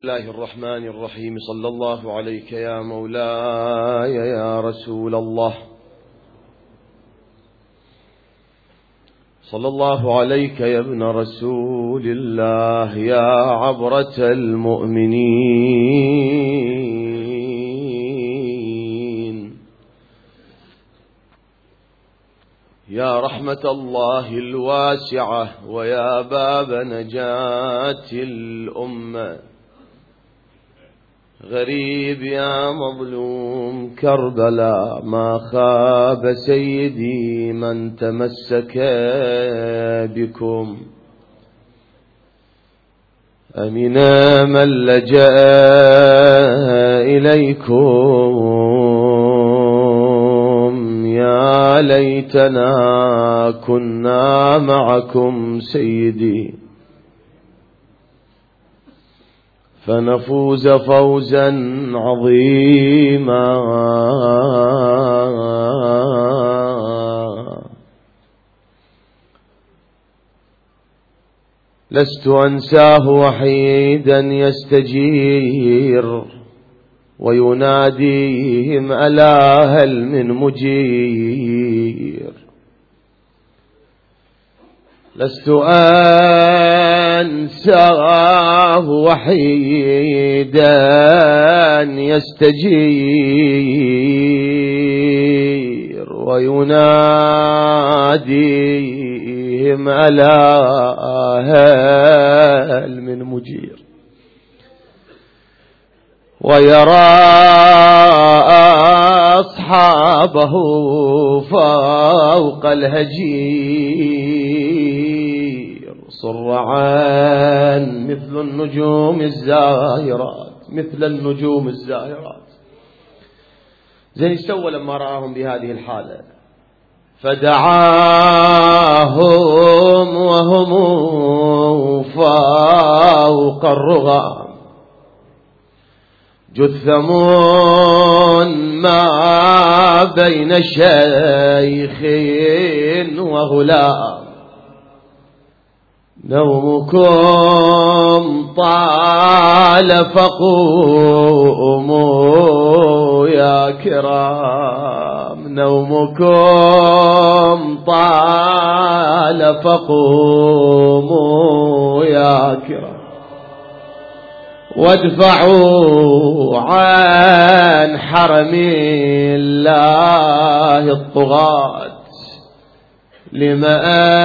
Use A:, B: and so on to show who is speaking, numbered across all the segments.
A: الله الرحمن الرحيم. صلى الله عليك يا مولاي يا رسول الله، صلى الله عليك يا ابن رسول الله، يا عبرة المؤمنين، يا رحمة الله الواسعة، ويا باب نجاة الأمة. غريب يا مظلوم كربلاء، ما خاب سيدي من تمسك بكم. أمن من لجأ إليكم، يا ليتنا كنا معكم سيدي، فنفوز فوزا عظيما. لست أنساه وحيدا يستجير، ويناديهم ألا هل من مجير. لست أنساه وحيدا يستجير، ويناديهم ألا هل من مجير. ويرى أصحابه فوق الهجير، صرعا مثل النجوم الزاهرات، مثل النجوم الزاهرات. زين سوى لما رآهم بهذه الحالة، فدعاهم وهم فوق الرغام، جثم ما بين شيخ وغلام. نومكم طال فقوموا يا كرام، نومكم طال فقوموا يا كرام، وادفعوا عن حرم الله الطغاة. لما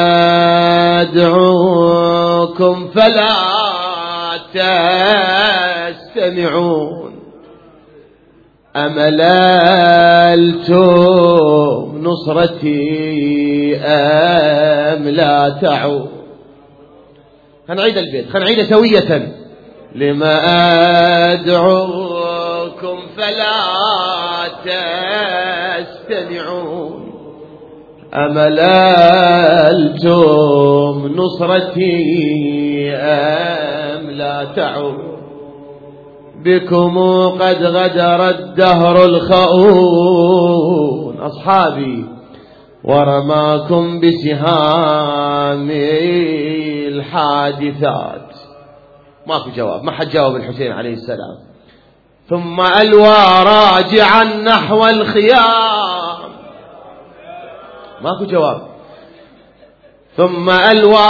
A: أدعوكم فلا تستمعون، أمللتم نصرتي أم لا تعود. هنعيد البيت، هنعيد سوية. لما أدعوكم فلا تستمعون، أمللتم نصرتي أم لا تعود. بكم قد غدر الدهر الخؤون أصحابي، ورماكم بسهام الحادثات. ماكو جواب، ما حد جاوب الحسين عليه السلام. ثم ألوى راجعا نحو الخيام، ماكو جواب. ثم ألوى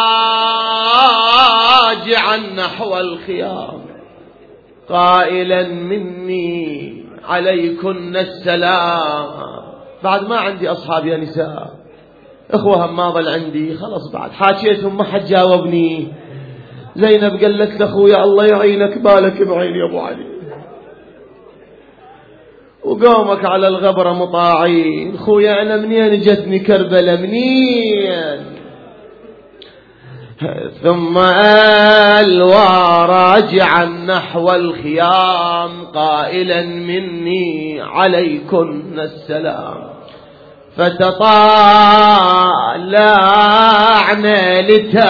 A: راجعا نحو الخيام، قائلا مني عليكن السلام. بعد ما عندي أصحاب يا نساء، إخوة هم ما ظل عندي، خلص بعد حاجيتهم ما حد جاوبني. زينب قالت لأخويا الله يعينك، بالك بعين يا أبو علي، وقومك على الغبرة مطاعين. خويا أنا منين جتني كربلة، منين؟ ثم ألوى راجعا نحو الخيام، قائلا مني عليكن السلام. فتطالعنا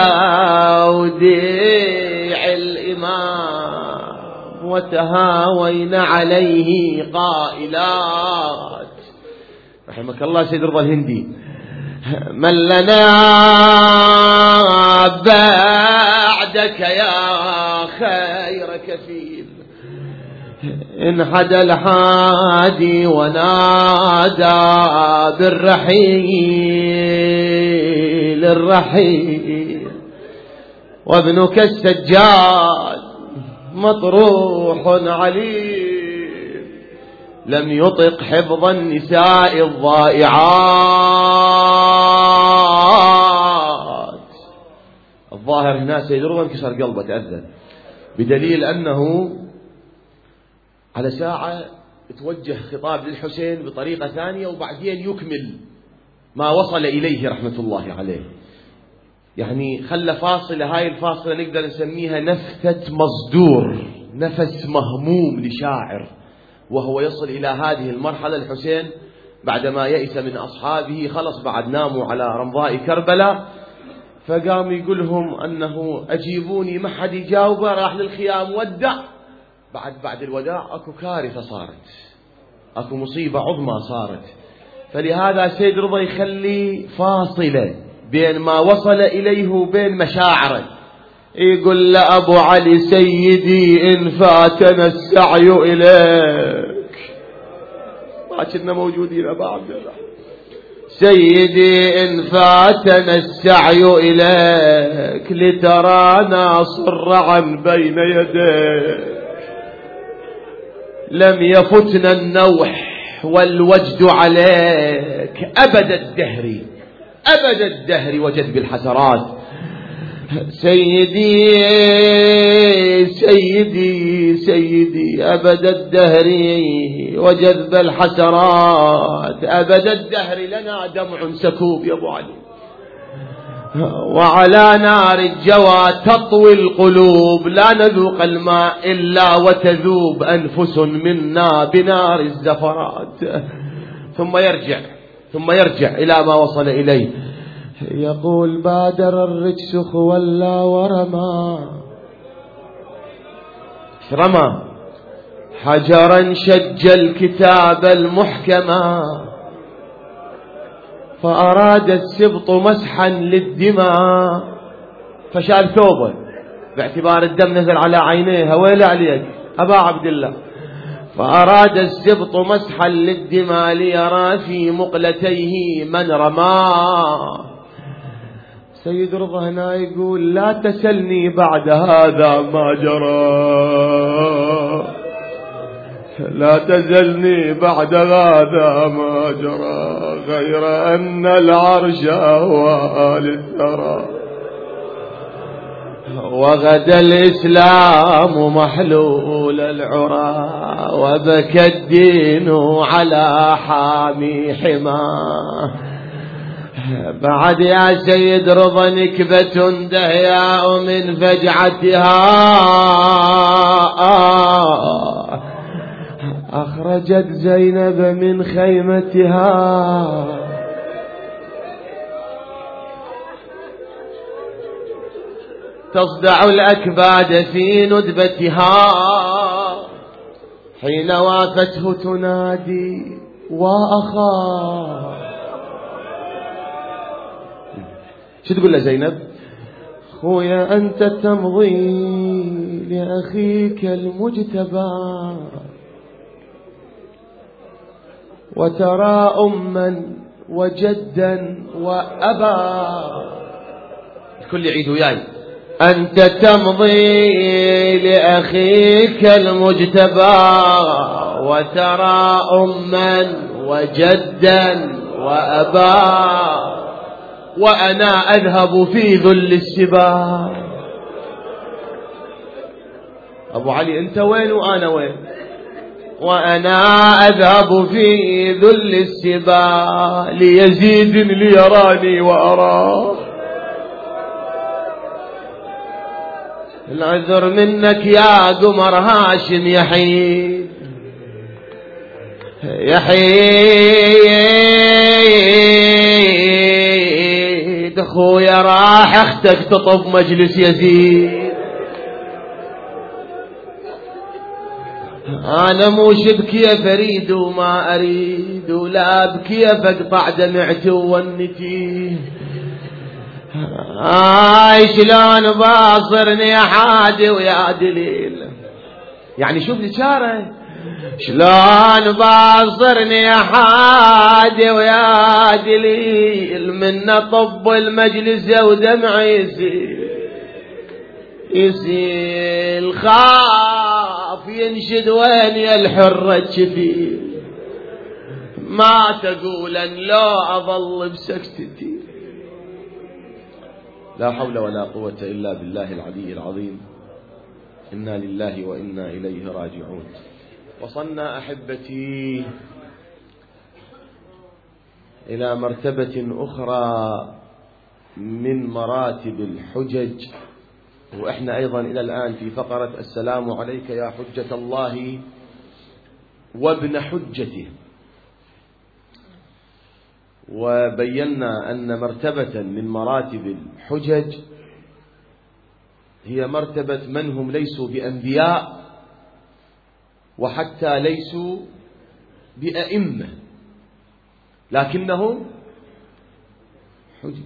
A: لتوديع الإمام، وتهاوينا عليه قائلات. رحمك الله سيد رضا الهندي. من لنا بعدك يا خير كفيل. انحدى الحادي ونادى بالرحيل الرحيل، وابنك السجاد مطروح عليه، لم يطق حفظ النساء الضائعات. الظاهر هنا سيد رضا انكسر قلبه تأذن، بدليل أنه على ساعة توجه خطاب للحسين بطريقة ثانية وبعدين يكمل ما وصل إليه رحمة الله عليه. يعني خلى فاصلة، هاي الفاصلة نقدر نسميها نفثة مصدور، نفس مهموم لشاعر، وهو يصل إلى هذه المرحلة. الحسين بعدما يئس من أصحابه خلص بعد ناموا على رمضاء كربلاء، فقام يقولهم أنه أجيبوني، ما حد يجاوبه، راح للخيام ودع. بعد الوداع أكو كارثة صارت، أكو مصيبة عظمى صارت. فلهذا سيد رضا يخلي فاصلة بين ما وصل إليه وبين مشاعره. يقول لأبو علي سيدي إن فاتنا السعي إليك، ما كنا موجودين أبا عبد الله، سيدي إن فاتنا السعي إليك لترانا صرعا بين يديك، لم يفتنا النوح والوجد عليك أبد الدهر، أبد الدهر وجد بالحسرات. سيدي سيدي سيدي أبد الدهر وجذب الحسرات، أبد الدهر لنا دمع سكوب يا أبو علي، وعلى نار الجوى تطوي القلوب، لا نذوق الماء إلا وتذوب أنفس منا بنار الزفرات. ثم يرجع إلى ما وصل إليه. يقول بادر الرجس خولى رمى حجرا شج الكتاب المحكما، فأراد السبط مسحا للدماء، فشال ثوبه باعتبار الدم نزل على عينيه، ويل عليك أبا عبد الله. فأراد السبط مسحا للدماء ليرى في مقلتيه من رماه. سيد رضا هنا يقول لا تسلني بعد هذا ما جرى، لا تزلني بعد هذا ما جرى، غير أن العرش أهوى للثرى، وغدا الإسلام محلول العرى، وبكى الدين على حامي حماه. بعد يا سيد رضا نكبة دهياء من فجعتها، أخرجت زينب من خيمتها، تصدع الأكباد في ندبتها، حين وافته تنادي وأخاه. شو تقول له زينب؟ خويا أنت تمضي لأخيك المجتبى، وترى أما وجدا وأبا. الكل يعيد وياي. أنت تمضي لأخيك المجتبى، وترى أما وجدا وأبا، وأنا أذهب في ذل السبا. أبو علي أنت وين وأنا وين؟ وأنا أذهب في ذل السبا ليزيد ليراني وأراه. العذر منك يا قمر هاشم يحيد يحيد، اخويا راح اختك تطب مجلس يزيد. أنا مو شبكي فريد وما أريد ولا أبكي فاقطع دمعتي وونتي. شلون باصرني يا حادي ويا دليل. يعني شوف الإشارة، شلون باصرني يا حادي ويا دليل، من طب المجلس ودمعي يسيل خاف ينشد وين يا الحرة الشفيل، ما تقولا لو أظل بسكتتي. لا حول ولا قوة إلا بالله العلي العظيم. إنا لله وإنا إليه راجعون. وصلنا أحبتي إلى مرتبة أخرى من مراتب الحجج، وإحنا أيضا إلى الآن في فقرة السلام عليك يا حجة الله وابن حجته. وبينا أن مرتبة من مراتب الحجج هي مرتبة من هم ليسوا بأنبياء وحتى ليسوا بأئمة، لكنهم حجج.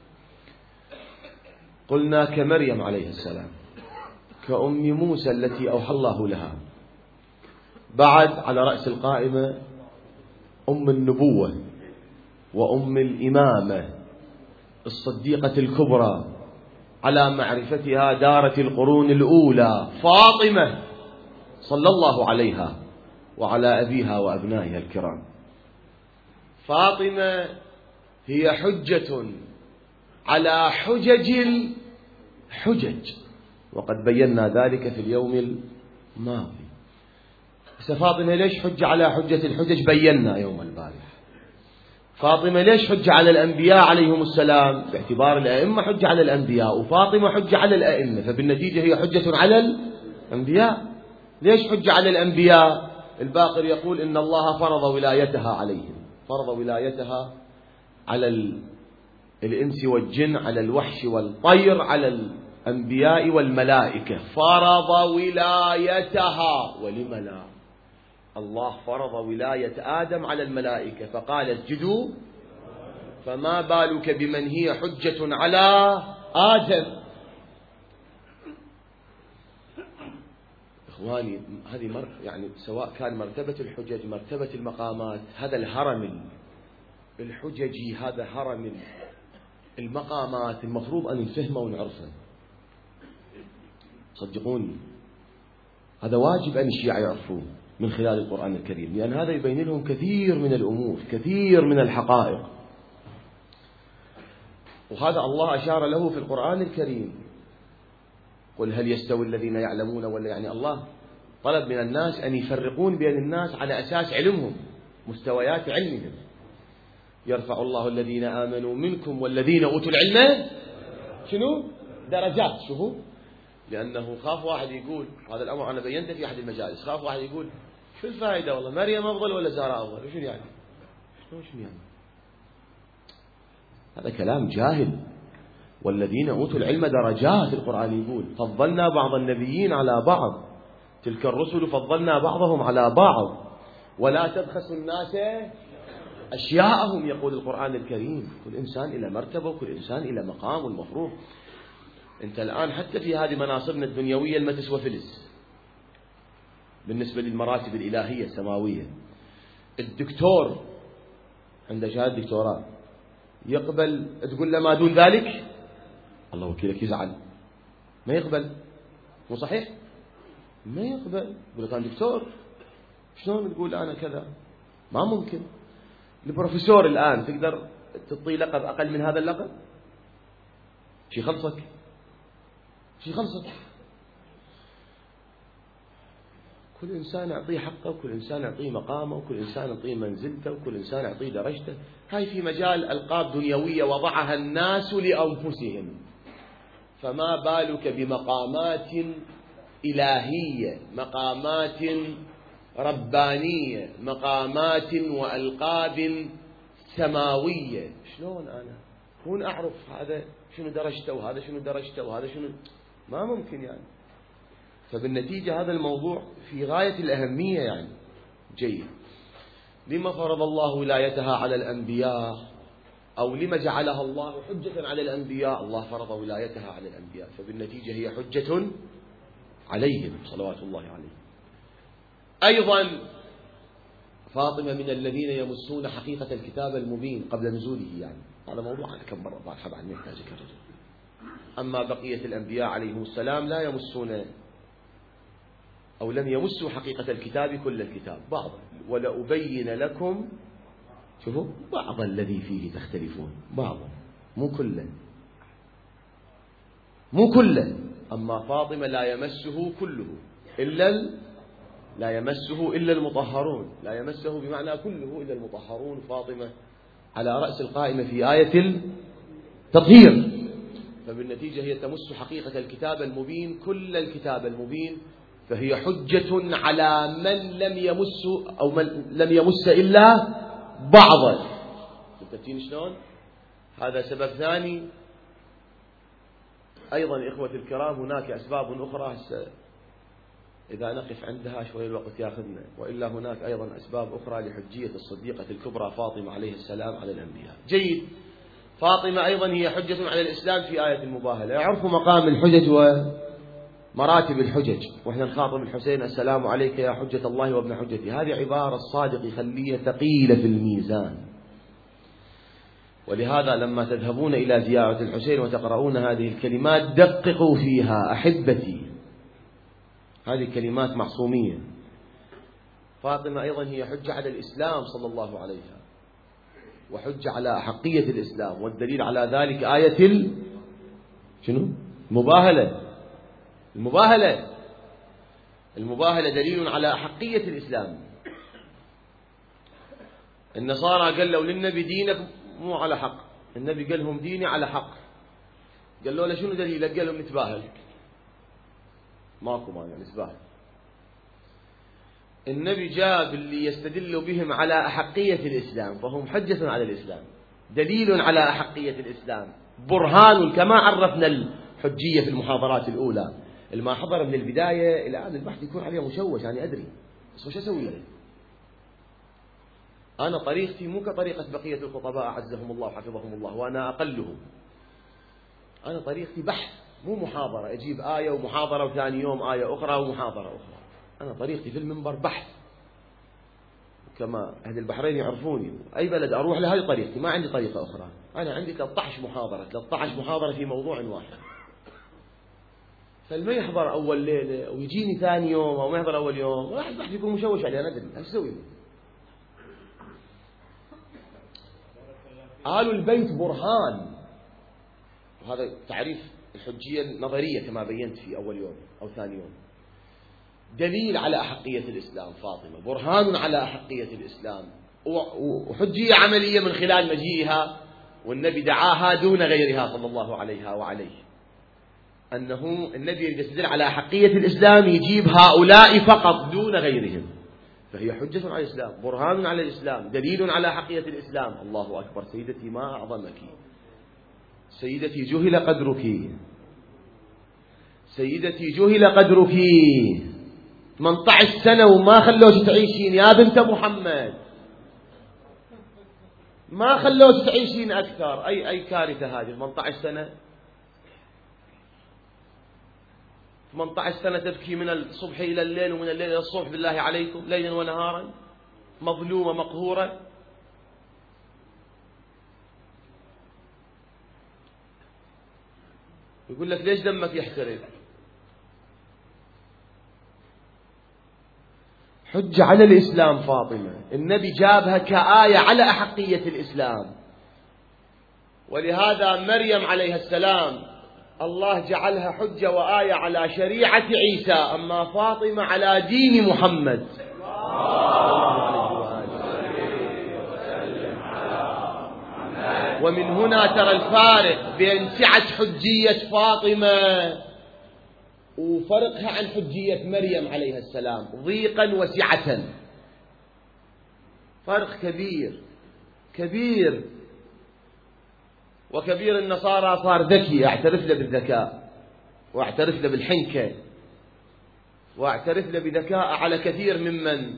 A: قلنا كمريم عليه السلام، كأم موسى التي أوحى الله لها، بعد على رأس القائمة أم النبوة وأم الإمامة الصديقة الكبرى، على معرفتها دارت القرون الأولى، فاطمة صلى الله عليها وعلى أبيها وأبنائها الكرام. فاطمة هي حجة على حجج الحجج، وقد بينا ذلك في اليوم الماضي. بس فاطمة ليش حجة على حجة الحجج؟ بينا يوم البارح. فاطمة ليش حجة على الأنبياء عليهم السلام؟ باعتبار الأئمة حجة على الأنبياء، وفاطمة حجة على الأئمة، فبالنتيجة هي حجة على الأنبياء. ليش حجة على الأنبياء؟ الباقر يقول إن الله فرض ولايتها عليهم، فرض ولايتها على الإنس والجن، على الوحش والطير، على الأنبياء والملائكة، فرض ولايتها. ولم لا؟ الله فرض ولاية آدم على الملائكة فقال اسجدوا، فما بالك بمن هي حجة على آدم؟ إخواني هذه يعني سواء كان مرتبة الحجج، مرتبة المقامات، هذا الهرم الحججي، هذا هرم المقامات، المفروض أن نفهمه ونعرفه. صدقوني هذا واجب أن الشيعة يعرفوه من خلال القرآن الكريم، لأن هذا يبين لهم كثير من الأمور، كثير من الحقائق. وهذا الله أشار له في القرآن الكريم، قل هل يستوي الذين يعلمون ولا، يعني الله طلب من الناس أن يفرقون بين الناس على أساس علمهم، مستويات علمهم. يرفع الله الذين آمنوا منكم والذين أوتوا العلم شنو؟ درجات. شوفوا، لأنه خاف واحد يقول، هذا الأمر أنا بينته في أحد المجالس، خاف واحد يقول شو الفائدة والله مريم أفضل ولا زهراء أفضل؟ شنو يعني؟ شنو يعني؟ هذا كلام جاهل. والذين أوتوا العلم درجات، القرآن يقول فضلنا بعض النبيين على بعض، تلك الرسل فضلنا بعضهم على بعض، ولا تبخسوا الناس أشياءهم، يقول القرآن الكريم. كل إنسان إلى مرتبة وكل إنسان إلى مقام. والمفروض أنت الآن حتى في هذه مناصبنا الدنيوية ما تسوى فلس بالنسبة للمراتب الإلهية السماوية. الدكتور عنده شهادة دكتوراه يقبل تقول له ما دون ذلك؟ الله وكيلك يزعل، ما يقبل. مو صحيح؟ ما يقبل. يقول لك أنا دكتور، شلون تقول أنا كذا؟ ما ممكن. البروفيسور الآن تقدر تعطيه لقب أقل من هذا اللقب؟ شي خلصك، شي خلصك. كل إنسان يعطيه حقه، وكل إنسان يعطيه مقامه، وكل إنسان يعطيه منزلته، وكل إنسان يعطيه درجته. هاي في مجال ألقاب دنيوية وضعها الناس لأنفسهم، فما بالك بمقامات إلهية، مقامات ربانية، مقامات وألقاب سماوية. شلون أنا كون أعرف هذا شنو درجته وهذا شنو درجته وهذا شنو؟ ما ممكن يعني. فبالنتيجة هذا الموضوع في غاية الأهمية يعني. جيد. لما فرض الله ولايتها على الأنبياء، أو لما جعلها الله حجة على الأنبياء؟ الله فرض ولايتها على الأنبياء، فبالنتيجة هي حجة عليهم صلوات الله عليهم. أيضا فاطمة من الذين يمسون حقيقة الكتاب المبين قبل نزوله، يعني هذا موضوع أنا كم مرة بعد ما يحتاج كرر. أما بقية الأنبياء عليهم السلام لا يمسون أو لم يمسوا حقيقة الكتاب كل الكتاب، بعض. ولأبين لكم، شوفوا، بعض الذي فيه تختلفون، بعضا مو كله. أما فاطمة لا يمسه كله لا يمسه إلا المطهرون، لا يمسه بمعنى كله إلا المطهرون. فاطمة على رأس القائمة في آية التطهير، فبالنتيجة هي تمس حقيقة الكتاب المبين كل الكتاب المبين، فهي حجة على من لم يمس أو من لم يمس إلا بعضا. تبتين شلون؟ هذا سبب ثاني. أيضا إخوة الكرام هناك أسباب أخرى إذا نقف عندها شوي الوقت ياخذنا، وإلا هناك أيضا أسباب أخرى لحجية الصديقة الكبرى فاطمة عليه السلام على الأنبياء. جيد. فاطمة أيضا هي حجة على الإسلام في آية المباهلة. يعرفوا مقام الحجج ومراتب الحجج، وإحنا نخاطب الحسين السلام عليك يا حجة الله وابن حجتي. هذه عبارة الصادق يخليها ثقيلة في الميزان، ولهذا لما تذهبون إلى زيارة الحسين وتقرؤون هذه الكلمات دققوا فيها أحبتي، هذه كلمات معصومية. فاطمة أيضا هي حجة على الإسلام صلى الله عليها، وحجة على أحقية الإسلام، والدليل على ذلك آية شنو؟ المباهلة دليل على أحقية الإسلام. النصارى قالوا للنبي دينك مو على حق، النبي قال لهم ديني على حق. قالوا له شنو دليلك؟ قال لهم نتباهل. ماكو مانع نتباهل. النبي جاب اللي يستدل بهم على أحقية الإسلام، فهم حجة على الإسلام، دليل على أحقية الإسلام، برهان. كما عرفنا الحجية في المحاضرات الأولى، اللي ما حضر من البداية الآن البحث يكون عليه مشوش، يعني أدري بس وش أسوي له؟ أنا طريقتي مو كطريقة بقية الخطباء أعزهم الله وحفظهم الله، وأنا أقلهم. أنا طريقتي بحث مو محاضرة، أجيب آية ومحاضرة وثاني يوم آية أخرى ومحاضرة أخرى. أنا طريقتي في المنبر بحث، كما أهل البحرين يعرفوني، أي بلد أروح له هذه طريقتي، ما عندي طريقة أخرى. أنا عندي 13 محاضرة في موضوع واحد. فالما يحضر أول ليلة ويجيني ثاني يوم أو ما يحضر أول يوم، راح البحث يكون مشوش عليه. أنا أدري إيش أسوي. آل البيت برهان، وهذا تعريف الحجية النظرية كما بينت في أول يوم أو ثاني يوم. دليل على أحقية الإسلام فاطمة، برهان على أحقية الإسلام، وحجية عملية من خلال مجيئها، والنبي دعاها دون غيرها صلى الله عليها وعليه. أنه النبي يستدل على أحقية الإسلام يجيب هؤلاء فقط دون غيرهم، فهي حجة على الإسلام، برهان على الإسلام، دليل على حقية الإسلام. الله أكبر. سيدتي ما أعظمك، سيدتي جهل قدرك، سيدتي جهل قدرك. 18 سنة وما خلوش تعيشين يا بنت محمد، ما خلوش تعيشين أكثر. أي كارثة هذه. 18 سنة 18 سنة تبكي من الصبح إلى الليل ومن الليل إلى الصبح بالله عليكم، ليلا ونهارا، مظلومة مقهورة. يقول لك ليش دمك يحترق؟ حجة على الإسلام فاطمة، النبي جابها كآية على أحقية الإسلام. ولهذا مريم عليها السلام الله جعلها حجة وآية على شريعة عيسى، أما فاطمة على دين محمد. ومن هنا ترى الفارق بين سعة حجية فاطمة وفرقها عن حجية مريم عليها السلام، ضيقا وسعة، فرق كبير. وكبير النصارى صار ذكي، اعترف له بالذكاء واعترف له بالحنكة، واعترف له بذكاء على كثير ممن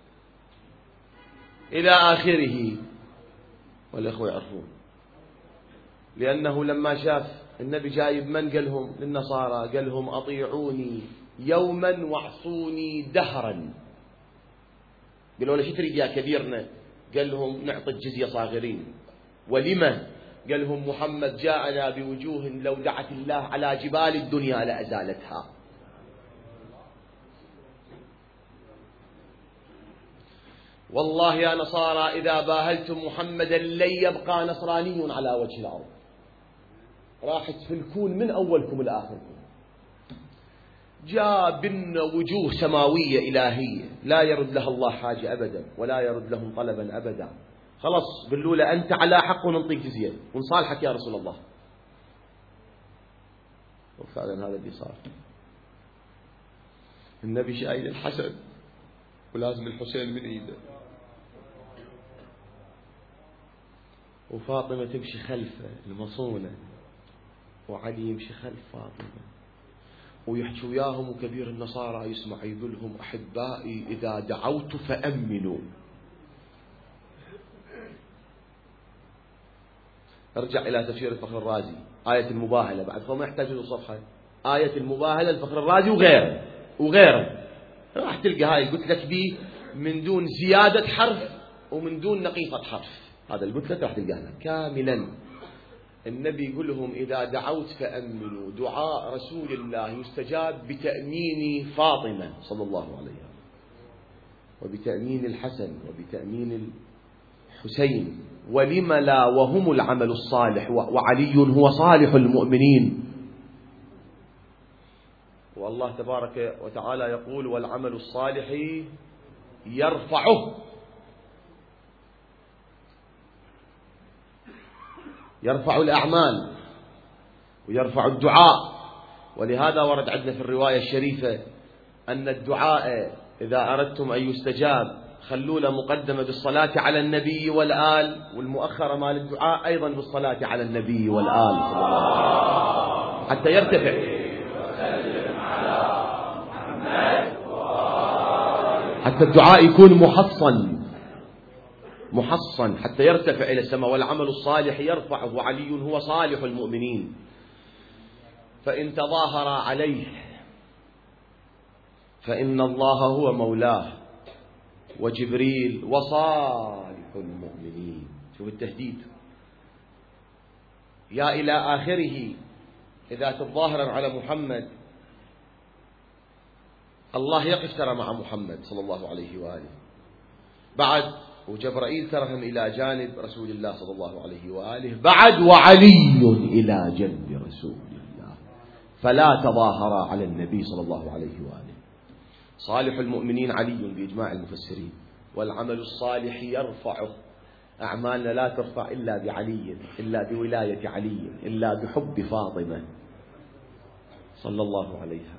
A: إلى آخره. والإخوة يعرفون، لأنه لما شاف النبي جايب من قالهم للنصارى، قالهم أطيعوني يوما واعصوني دهرا. قالوا له شو تريد يا كبيرنا؟ قال لهم نعطي الجزية صاغرين. ولما؟ قال لهم محمد جاءنا بوجوه لو دعت الله على جبال الدنيا لأزالتها. والله يا نصارى إذا باهلتم محمدا لن يبقى نصراني على وجه الأرض، راح تفلكون من أولكم لآخركم. جاء بنا وجوه سماوية إلهية لا يرد لها الله حاجة أبدا ولا يرد لهم طلبا أبدا. خلاص قالوا له أنت على حق وننطيك جزية ونصالحك يا رسول الله. وفعلا هذا اللي صار. النبي شايل الحسن ولازم الحسين من إيده، وفاطمة تمشي خلفه المصونة، وعلي يمشي خلف فاطمة، ويحكي وياهم. وكبير النصارى يسمع يقول لهم أحبائي إذا دعوت فأمنوا. ارجع إلى تفسير الفخر الرازي آية المباهلة، بعد فما يحتاج له صفحة. آية المباهلة الفخر الرازي وغيره راح تلقى هاي قلت لك دي من دون زيادة حرف ومن دون نقيصة حرف. هذا اللي قلت لك راح تلقاه كاملا. النبي يقول لهم إذا دعوت فأمنوا، دعاء رسول الله يستجاب بتأمين فاطمة صلى الله عليه وبتأمين الحسن وبتأمين الحسين. ولم لا وهم العمل الصالح، وعلي هو صالح المؤمنين. والله تبارك وتعالى يقول والعمل الصالح يرفع الأعمال ويرفع الدعاء. ولهذا ورد عندنا في الرواية الشريفة أن الدعاء إذا أردتم أن يستجاب خلوا له مقدمة بالصلاة على النبي والآل، والمؤخرة مال الدعاء أيضا بالصلاة على النبي والآل حتى يرتفع، حتى الدعاء يكون محصن حتى يرتفع إلى السماء. والعمل الصالح يرفعه، وعلي هو صالح المؤمنين. فإن تظاهر عليه فإن الله هو مولاه وجبريل وصالح المؤمنين. شوف التهديد يا إلى آخره. إذا تظاهر على محمد الله يقف ترى مع محمد صلى الله عليه وآله بعد، وجبرائيل ترهم إلى جانب رسول الله صلى الله عليه وآله بعد، وعلي إلى جنب رسول الله. فلا تظاهر على النبي صلى الله عليه وآله. صالح المؤمنين علي بإجماع المفسرين. والعمل الصالح يرفعه. أعمالنا لا ترفع إلا بعلي، إلا بولاية علي، إلا بحب فاطمة صلى الله عليها.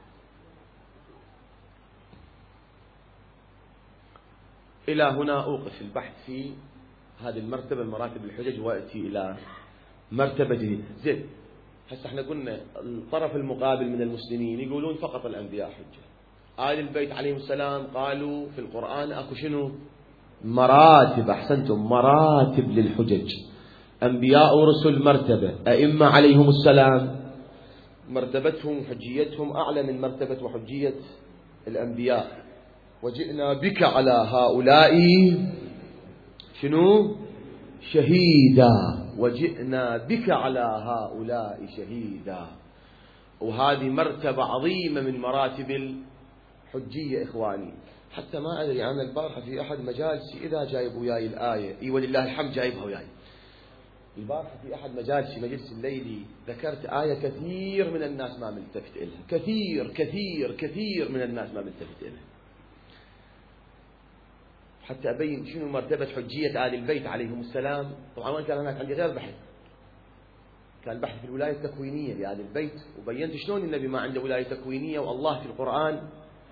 A: إلى هنا أوقف البحث في هذه المرتبة من مراتب الحجج، وأتي إلى مرتبة جديدة. زين، هسه احنا قلنا الطرف المقابل من المسلمين يقولون فقط الأنبياء حجة. آل البيت عليهم السلام قالوا في القرآن أكو شنو؟ مراتب. أحسنتم، مراتب للحجج. أنبياء ورسل مرتبة، أئمة عليهم السلام مرتبتهم حجيتهم أعلى من مرتبة وحجية الأنبياء. وجئنا بك على هؤلاء شنو؟ شهيدا. وجئنا بك على هؤلاء شهيدا. وهذه مرتبة عظيمة من مراتب الحجية إخواني. حتى ما أدري أنا البارحة في أحد مجالسي إذا جايب وياي الآية، ولله الحمد جايبها وياي. البارحة في أحد مجالسي مجلس الليلي ذكرت آية كثير من الناس ما ملتفت إلها، كثير من الناس ما ملتفت إلها، حتى أبين شنو مرتبة حجية آل البيت عليهم السلام. طبعا كان هناك عندي غير بحث، كان بحث في الولاية التكوينية لآل البيت، وبينت شلون النبي ما عنده ولاية تكوينية، والله في القرآن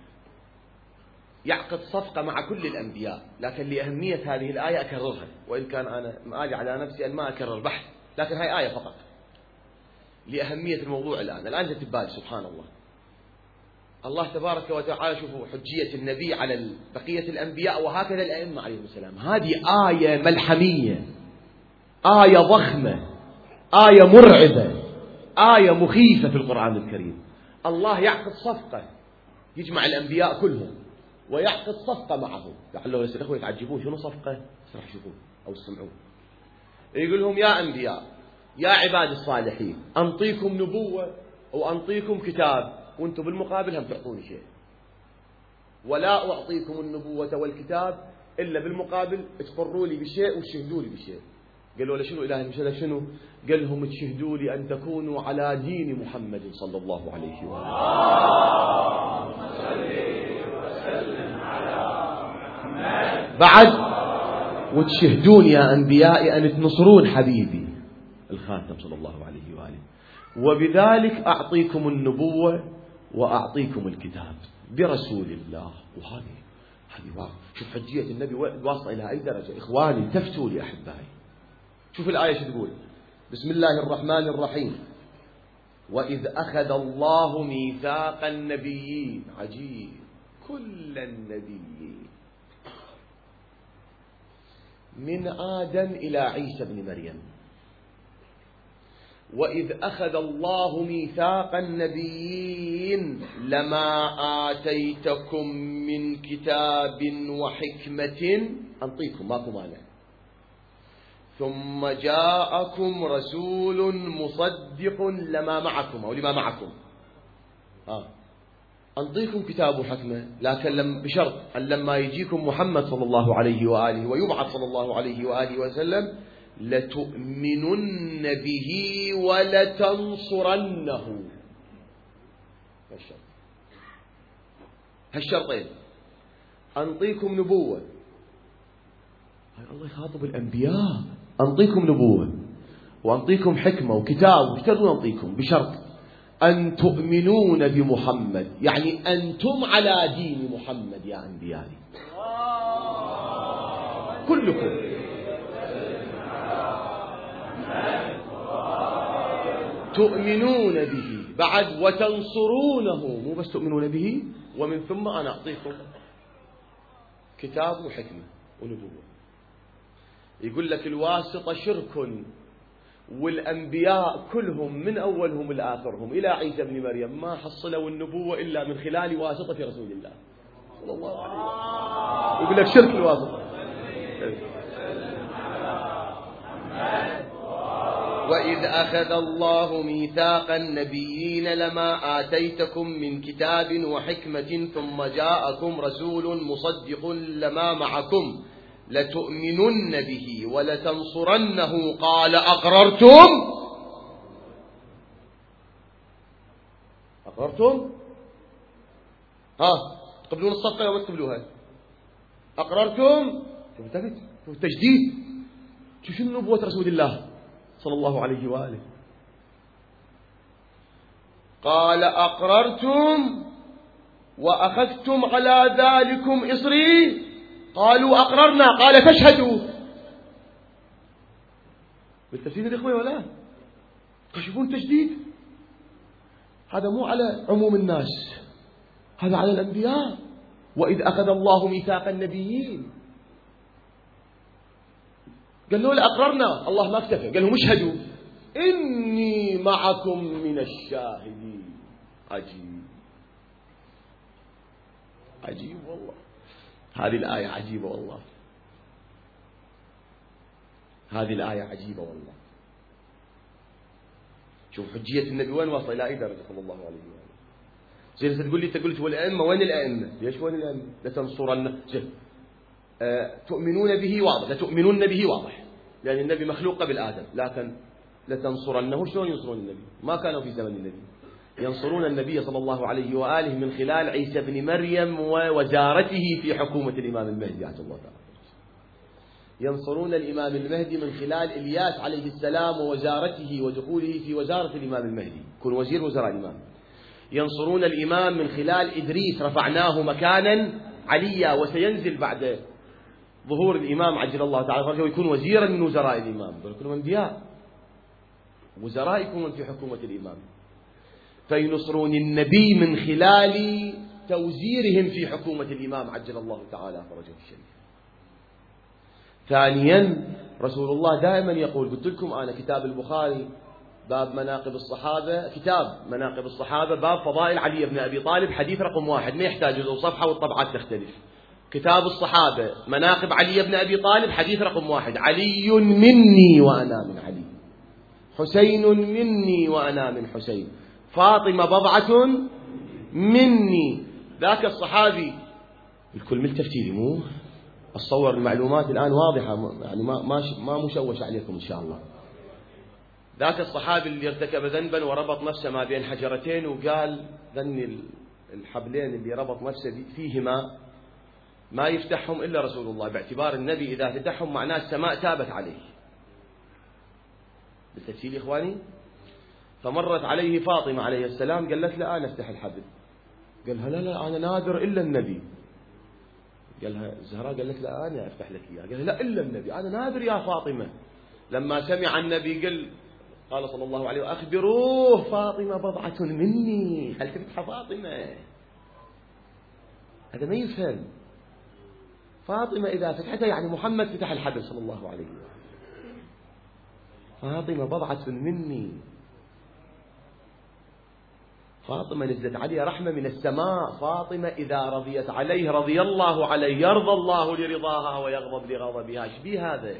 A: يعقد صفقة مع كل الأنبياء. لكن لأهمية هذه الآية أكررها، وإن كان أنا مآلي على نفسي أن ما أكرر بحث، لكن هاي آية فقط لأهمية الموضوع. الآن جت ببالي سبحان الله. الله تبارك وتعالى شوفوا حجية النبي على بقية الأنبياء وهكذا الأئمة عليهم السلام. هذه آية ملحمية، آية ضخمة، آية مرعبة، آية مخيفة في القرآن الكريم. الله يعقد صفقة، يجمع الأنبياء كلهم ويعقد صفقة معهم. لعله الأخوة يتعجبون شنو صفقة؟ راح يشوفون أو يسمعون. يقول لهم يا أنبياء يا عباد الصالحين، أنطيكم نبوة وأنطيكم كتاب، وأنتم بالمقابل هم تعطوني شيء، ولا أعطيكم النبوة والكتاب إلا بالمقابل تقروا لي بشيء وتشهدوا لي بشيء. قالوا له شنو إله المشهد شنو؟ قال لهم تشهدوا لي أن تكونوا على دين محمد صلى الله عليه وآله. بعد وتشهدون يا أنبيائي أن تنصرون حبيبي الخاتم صلى الله عليه وآله، وبذلك أعطيكم النبوة وأعطيكم الكتاب برسول الله. وهذه شوف حجية النبي واصلة إلى أي درجة. إخواني تفتوا لي أحبائي، شوف الآية شو تقول. بسم الله الرحمن الرحيم. وإذ أخذ الله ميثاق النبيين، عجيب، كل النبيين من آدم إلى عيسى بن مريم. وإذ أخذ الله ميثاق النبيين لما آتيتكم من كتاب وحكمة، أنطيكم ماكو مانع، ثم جاءكم رسول مصدق لما معكم أو لما معكم. أنطيكم كتاب وحكمة، لكن بشرط أن لما يجيكم محمد صلى الله عليه وآله ويبعث صلى الله عليه وآله وسلم لتؤمنن به ولتنصرنه. هالشرطين، أنطيكم نبوة، الله يخاطب الأنبياء، أنطيكم نبوة وأنطيكم حكمة وكتاب وكتاب، أنطيكم بشرط أن تؤمنون بمحمد، يعني أنتم على دين محمد يا أنبيائي كلكم. تؤمنون به بعد وتنصرونه، مو بس تؤمنون به، ومن ثم أنا أعطيكم كتاب وحكمة ونبوة. يقول لك الواسطة شرك، والأنبياء كلهم من أولهم لآخرهم إلى عيسى بن مريم ما حصلوا النبوة إلا من خلال واسطة رسول الله صلى الله عليه وسلم. يقول لك شرك الواسطة. وإذ أخذ الله ميثاق النبيين لما آتيتكم من كتاب وحكمة ثم جاءكم رسول مصدق لما معكم لتؤمنن به ولتنصرنه قال أقررتم؟ أقررتم؟ تقبلون الصفقة ولا ما تقبلوها؟ أقررتم؟ شوف التجديد، شوف نبوة رسول الله صلى الله عليه وآله. قال أقررتم وأخذتم على ذلكم إصري؟ قالوا أقررنا. قال فاشهدوا. بالتفسير الإخوة ولا تشوفون تجديد؟ هذا مو على عموم الناس، هذا على الأنبياء. وإذ أخذ الله ميثاق النبيين، قال له أقررنا، الله ما اكتفى، قال لهم اشهدوا إني معكم من الشاهدين. عجيب عجيب والله، هذه الآية عجيبة والله، هذه الآية عجيبة والله. شوف حجية النبي وين واصل إلى أي درجة صلى الله عليه وسلم. زين تقول لي أنت قلت والأئمة، وين الأئمة؟ ليش وين الأئمة؟ لتنصرن، تؤمنون به واضح، لتؤمنون به واضح، لأن النبي مخلوق قبل آدم، لكن لتنصرنه. شلون ينصرون النبي؟ ما كانوا في زمن النبي. ينصرون النبي صلى الله عليه وآله من خلال عيسى بن مريم ووزارته في حكومة الإمام المهدي عجل الله تعالى. ينصرون الإمام المهدي من خلال إلياس عليه السلام ووزارته ودخوله في وزارة الإمام المهدي، يكون وزير وزراء الإمام. ينصرون الإمام من خلال إدريس رفعناه مكانا عليا، وسينزل بعد ظهور الإمام عجل الله تعالى فرجه ويكون وزيرا من وزراء الإمام، يكونوا أنبياء وزراء يكونون في حكومة الإمام. فينصرون النبي من خلال توزيرهم في حكومة الإمام عجل الله تعالى فرجه الشريف. ثانيا رسول الله دائما يقول، قلت لكم أنا كتاب البخاري باب مناقب الصحابة، كتاب مناقب الصحابة باب فضائل علي بن أبي طالب حديث رقم 1، ما يحتاج جزء صفحة والطبعات تختلف. كتاب الصحابة مناقب علي بن أبي طالب حديث رقم 1، علي مني وأنا من علي، حسين مني وأنا من حسين، فاطمة بضعة مني. ذاك الصحابي الكل ملتفتي لي، مو أتصور المعلومات الآن واضحة، يعني ما مشوش عليكم إن شاء الله. ذاك الصحابي اللي ارتكب ذنبا وربط نفسه ما بين حجرتين وقال ذني الحبلين اللي ربط نفسه فيهما ما يفتحهم إلا رسول الله، باعتبار النبي إذا فتحهم معناه السماء تابت عليه. بالتفصيل يا إخواني. فمرت عليه فاطمة عليه السلام قالت له أنا افتح الحبل، قالها لا أنا نادر إلا النبي. قالها الزهراء قالت له أنا أفتح لك إياه، قالها لا إلا النبي أنا نادر يا فاطمة. لما سمع النبي قال صلى الله عليه وسلم أخبروه فاطمة بضعة مني، هل تفتح فاطمة؟ هذا ما يفهم. فاطمة إذا فتحتها يعني محمد فتح الحبل صلى الله عليه وسلم. فاطمة بضعة مني. فاطمة نزلت عليها رحمة من السماء. فاطمة إذا رضيت عليه رضي الله عليه، يرضى الله لرضاها ويغضب لغضبها. ايش بيه هذا؟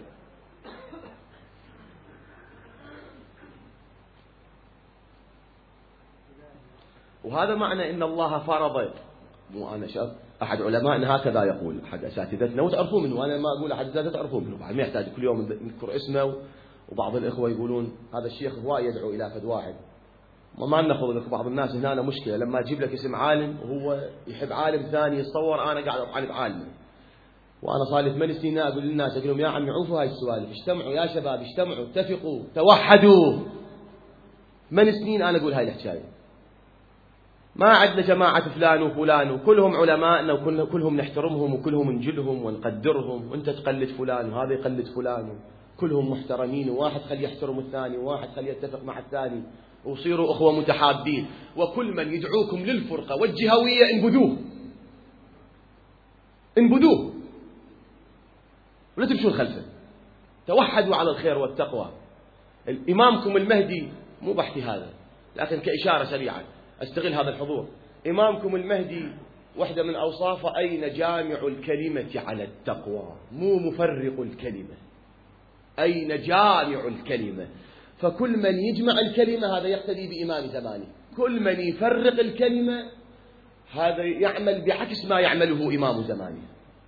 A: وهذا معنى إن الله فرض، مو أنا شاف أحد علمائنا هكذا يقول، أحد أساتذتنا وتعرفوا منه، وأنا ما أقول أحد أساتذتنا تعرفوا منه، بعد ما يحتاج كل يوم نذكر اسمه. وبعض الإخوة يقولون هذا الشيخ هواي يدعو إلى فد واحد، ما ناخذ لك بعض الناس هنا مشكلة لما تجيب لك اسم عالم وهو يحب عالم ثاني يتصور أنا قاعد أطعن بعالمه. وأنا صار لي 8 سنين أقول للناس، أقول لهم يا عمي عوفوا هاي السوالف، اجتمعوا يا شباب، اجتمعوا اتفقوا توحدوا. 8 سنين أنا أقول هاي الحكاية. ما عندنا جماعة فلان وفلان، وكلهم علماءنا وكلهم نحترمهم وكلهم نجلهم ونقدرهم، وانت تقلد فلان وهذا يقلد فلان، كلهم محترمين، وواحد خليه يحترم الثاني وواحد خليه يتفق مع الثاني، وصيروا أخوة متحابين. وكل من يدعوكم للفرقة والجهوية انبذوه ولا تمشون خلفه. توحدوا على الخير والتقوى. إمامكم المهدي، مو بحثي هذا لكن كإشارة سريعة أستغل هذا الحضور، إمامكم المهدي واحدة من أوصافه أين جامع الكلمة على التقوى، مو مفرق الكلمة، أين جامع الكلمة. فكل من يجمع الكلمة هذا يقتدي بإمام زمانه، كل من يفرق الكلمة هذا يعمل بعكس ما يعمله إمام زمانه.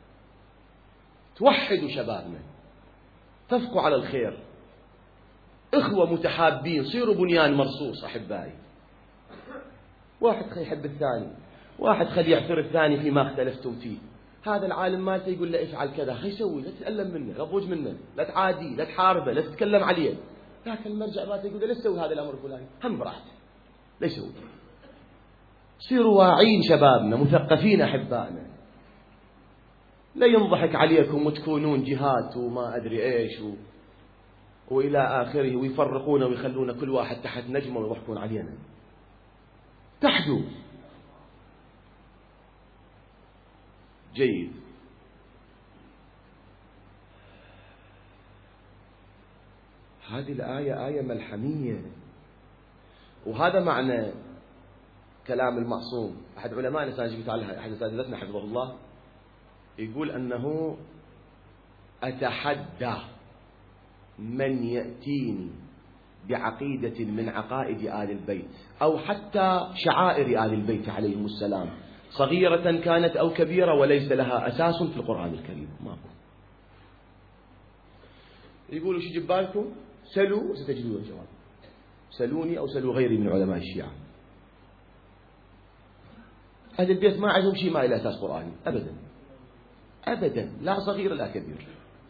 A: توحدوا شبابنا، تفقوا على الخير، إخوة متحابين، صيروا بنيان مرصوص. أحبائي، واحد خلي يحب الثاني، واحد خلي يعثر الثاني فيما اختلفتم فيه. هذا العالم مالته يقول له افعل كذا، خلي يسوي، لا تتألم منه، لا تضوج منه، لا تعاديه، لا تحاربه، لا تتكلم عليه. لكن المرجع مالته يقول له لا تسوي هذا الأمر الفلاني، هم براحته لا يسوي. صيروا واعين شبابنا، مثقفين أحبائنا، لا ينضحك عليكم وتكونون جهات وما أدري إيش وإلى آخره، ويفرقون ويخلون كل واحد تحت نجمة ويضحكون علينا. تحدوا. جيد. هذه الآية آية ملحمية، وهذا معنى كلام المعصوم. أحد علمائنا سنجيب تعالى، أحد أساتذتنا حفظه الله، يقول أنه أتحدى من يأتيني بعقيدة من عقائد آل البيت أو حتى شعائر آل البيت عليهم السلام، صغيرة كانت أو كبيرة، وليس لها أساس في القرآن الكريم. ماكو. يقولوا شو جيب بالكم؟ سلوا وستجدون الجواب. سلوني أو سلوا غيري من علماء الشيعة. أهل البيت ما عندهم شيء ما إلى أساس قرآني أبدا أبدا، لا صغير لا كبير.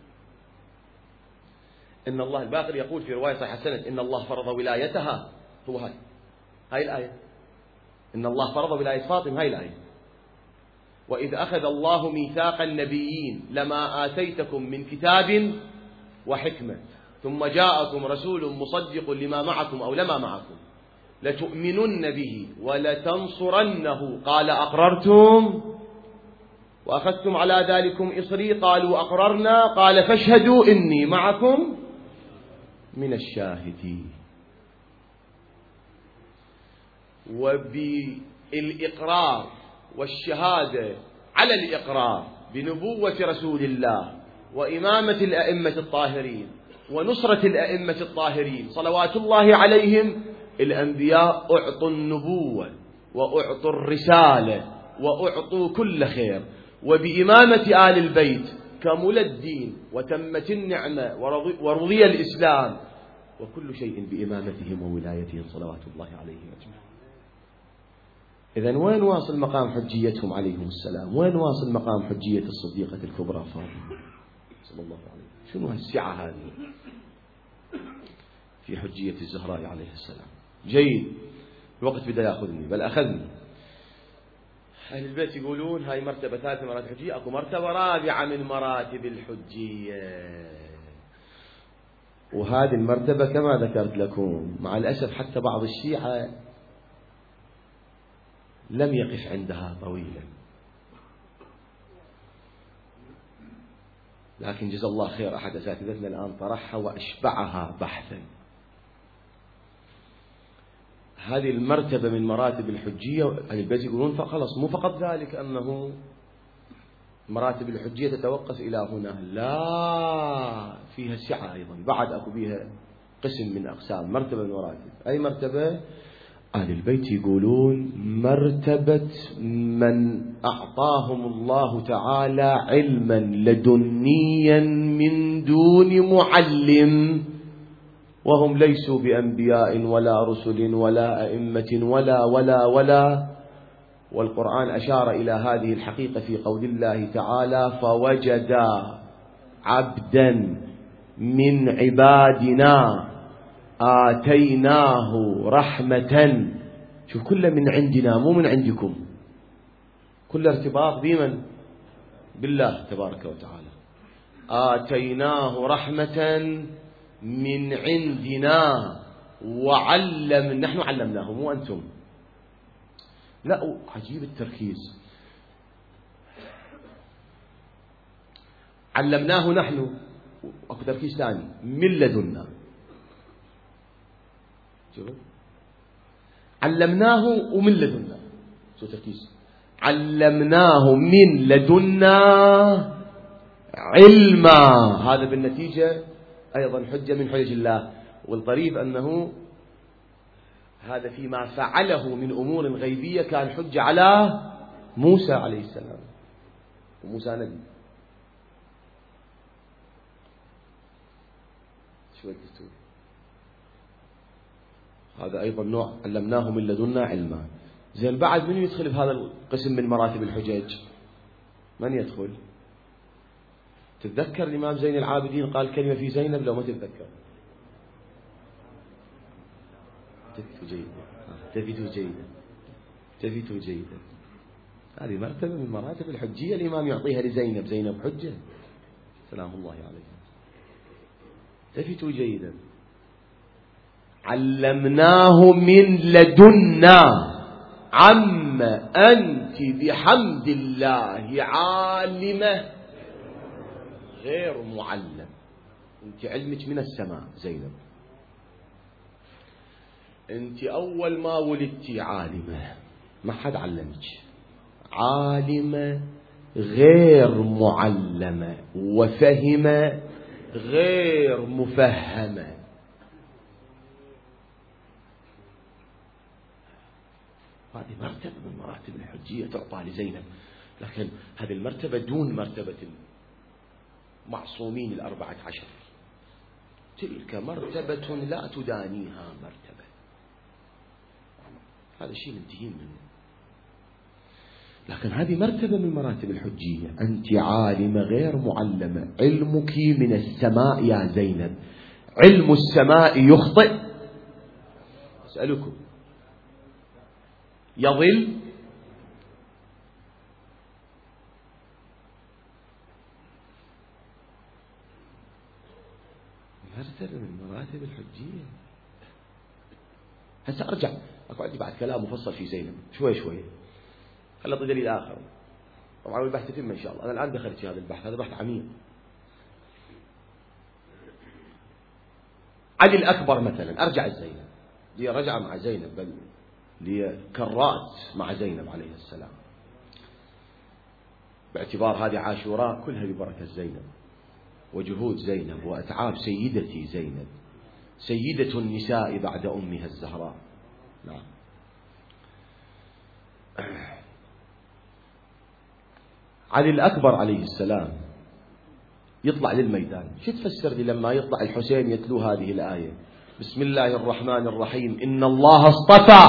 A: إن الله الباقر يقول في رواية صحيحة السند إن الله فرض ولايتها، هو هاي الآية، إن الله فرض ولاية فاطمة، هاي الآية. وإذ أخذ الله ميثاق النبيين لما آتيتكم من كتاب وحكمة ثم جاءكم رسول مصدق لما معكم أو لما معكم لتؤمنن به ولتنصرنه قال أقررتم وأخذتم على ذلكم إصري قالوا أقررنا قال فاشهدوا إني معكم من الشاهدين. وبالإقرار والشهادة على الإقرار بنبوة رسول الله وإمامة الأئمة الطاهرين ونصرة الأئمة الطاهرين صلوات الله عليهم، الأنبياء أعطوا النبوة وأعطوا الرسالة وأعطوا كل خير. وبإمامة آل البيت كمل الدين وتمت النعمة ورضي الإسلام، وكل شيء بإمامتهم وولايتهم صلوات الله عليهم أجمعين. إذن وين واصل مقام حجيتهم عليهم السلام؟ وين واصل مقام حجية الصديقة الكبرى فاطمة صلى الله عليه وسلم؟ شنو هالسعة هذه في حجية الزهراء عليه السلام؟ جيد، الوقت بدأ يأخذني بل أخذني. أهل البيت يقولون هاي مرتبة ثالثة مراتب الحجية، أكو مرتبة رابعة من مراتب الحجية، وهذه المرتبة كما ذكرت لكم مع الأسف حتى بعض الشيعة لم يقف عندها طويلا، لكن جزا الله خير أحد أساتذتنا الآن طرحها وأشبعها بحثا. هذه المرتبة من مراتب الحجية أهل البيت يقولون فخلص مو فقط ذلك أنه مراتب الحجية تتوقف إلى هنا، لا فيها سعة أيضا، بعد أكو بها قسم من أقسام مرتبة من مراتب. أي مرتبة؟ أهل البيت يقولون مرتبة من أعطاهم الله تعالى علما لدنيا من دون معلم، وهم ليسوا بأنبياء ولا رسل ولا أئمة ولا والقرآن أشار إلى هذه الحقيقة في قول الله تعالى فوجدا عبدا من عبادنا آتيناه رحمة. شوف كل من عندنا مو من عندكم، كل ارتباط بمن؟ بالله تبارك وتعالى. آتيناه رحمة من عندنا نحن علمناه مو أنتم. لا عجيب التركيز، علمناه نحن، أكو تركيز ثاني من لدنا. علمناه ومن لدنا، شو تركيز؟ علمناه من لدنا علما، هذا بالنتيجة أيضا حجة من حجج الله. والطريف أنه هذا فيما فعله من أمور غيبية كان حجة على موسى عليه السلام، وموسى نبي. شو الدستور؟ هذا أيضا نوع علمناه من لدنا علما. زين بعد من يدخل بهذا القسم من مراتب الحجج؟ من يدخل؟ تتذكر الإمام زين العابدين قال كلمة في زينب لو ما تتذكر؟ تفتوا جيدا. هذه مرتبة من مراتب الحجية الإمام يعطيها لزينب، زينب حجة سلام الله عليها. تفتوا جيدا. علمناه من لدنا عم أنت بحمد الله عالمة غير معلم. أنت علمك من السماء زينب، أنت أول ما ولدتي عالمة، ما حد علمك، عالمة غير معلمة، وفهمة غير مفهمة. هذه مرتبة من مراتب الحجية تعطى لزينب، لكن هذه المرتبة دون مرتبة المعصومين 14. تلك مرتبة لا تدانيها مرتبة، هذا شيء منتهين منه. لكن هذه مرتبة من مراتب الحجية، أنت عالمة غير معلمة، علمك من السماء يا زينب. علم السماء يخطئ؟ أسألكم، يضل؟ مرتبة من مراتب الحجية. هسه أرجع عندي بعد كلام مفصل في زينب شوي شوي، خلى طي دليل آخر. طبعا البحث يتم إن شاء الله. أنا الآن دخلت في هذا البحث، هذا بحث عميق. علي الأكبر مثلا، أرجع زينب، لي رجعة مع زينب، بل لي كرات مع زينب عليه السلام، باعتبار هذه عاشوراء كلها ببركة زينب وجهود زينب وأتعاب سيدتي زينب، سيدة النساء بعد أمها الزهراء. نعم. علي الأكبر عليه السلام يطلع للميدان. شو تفسر لي لما يطلع الحسين يتلو هذه الآية: بسم الله الرحمن الرحيم إن الله اصطفى.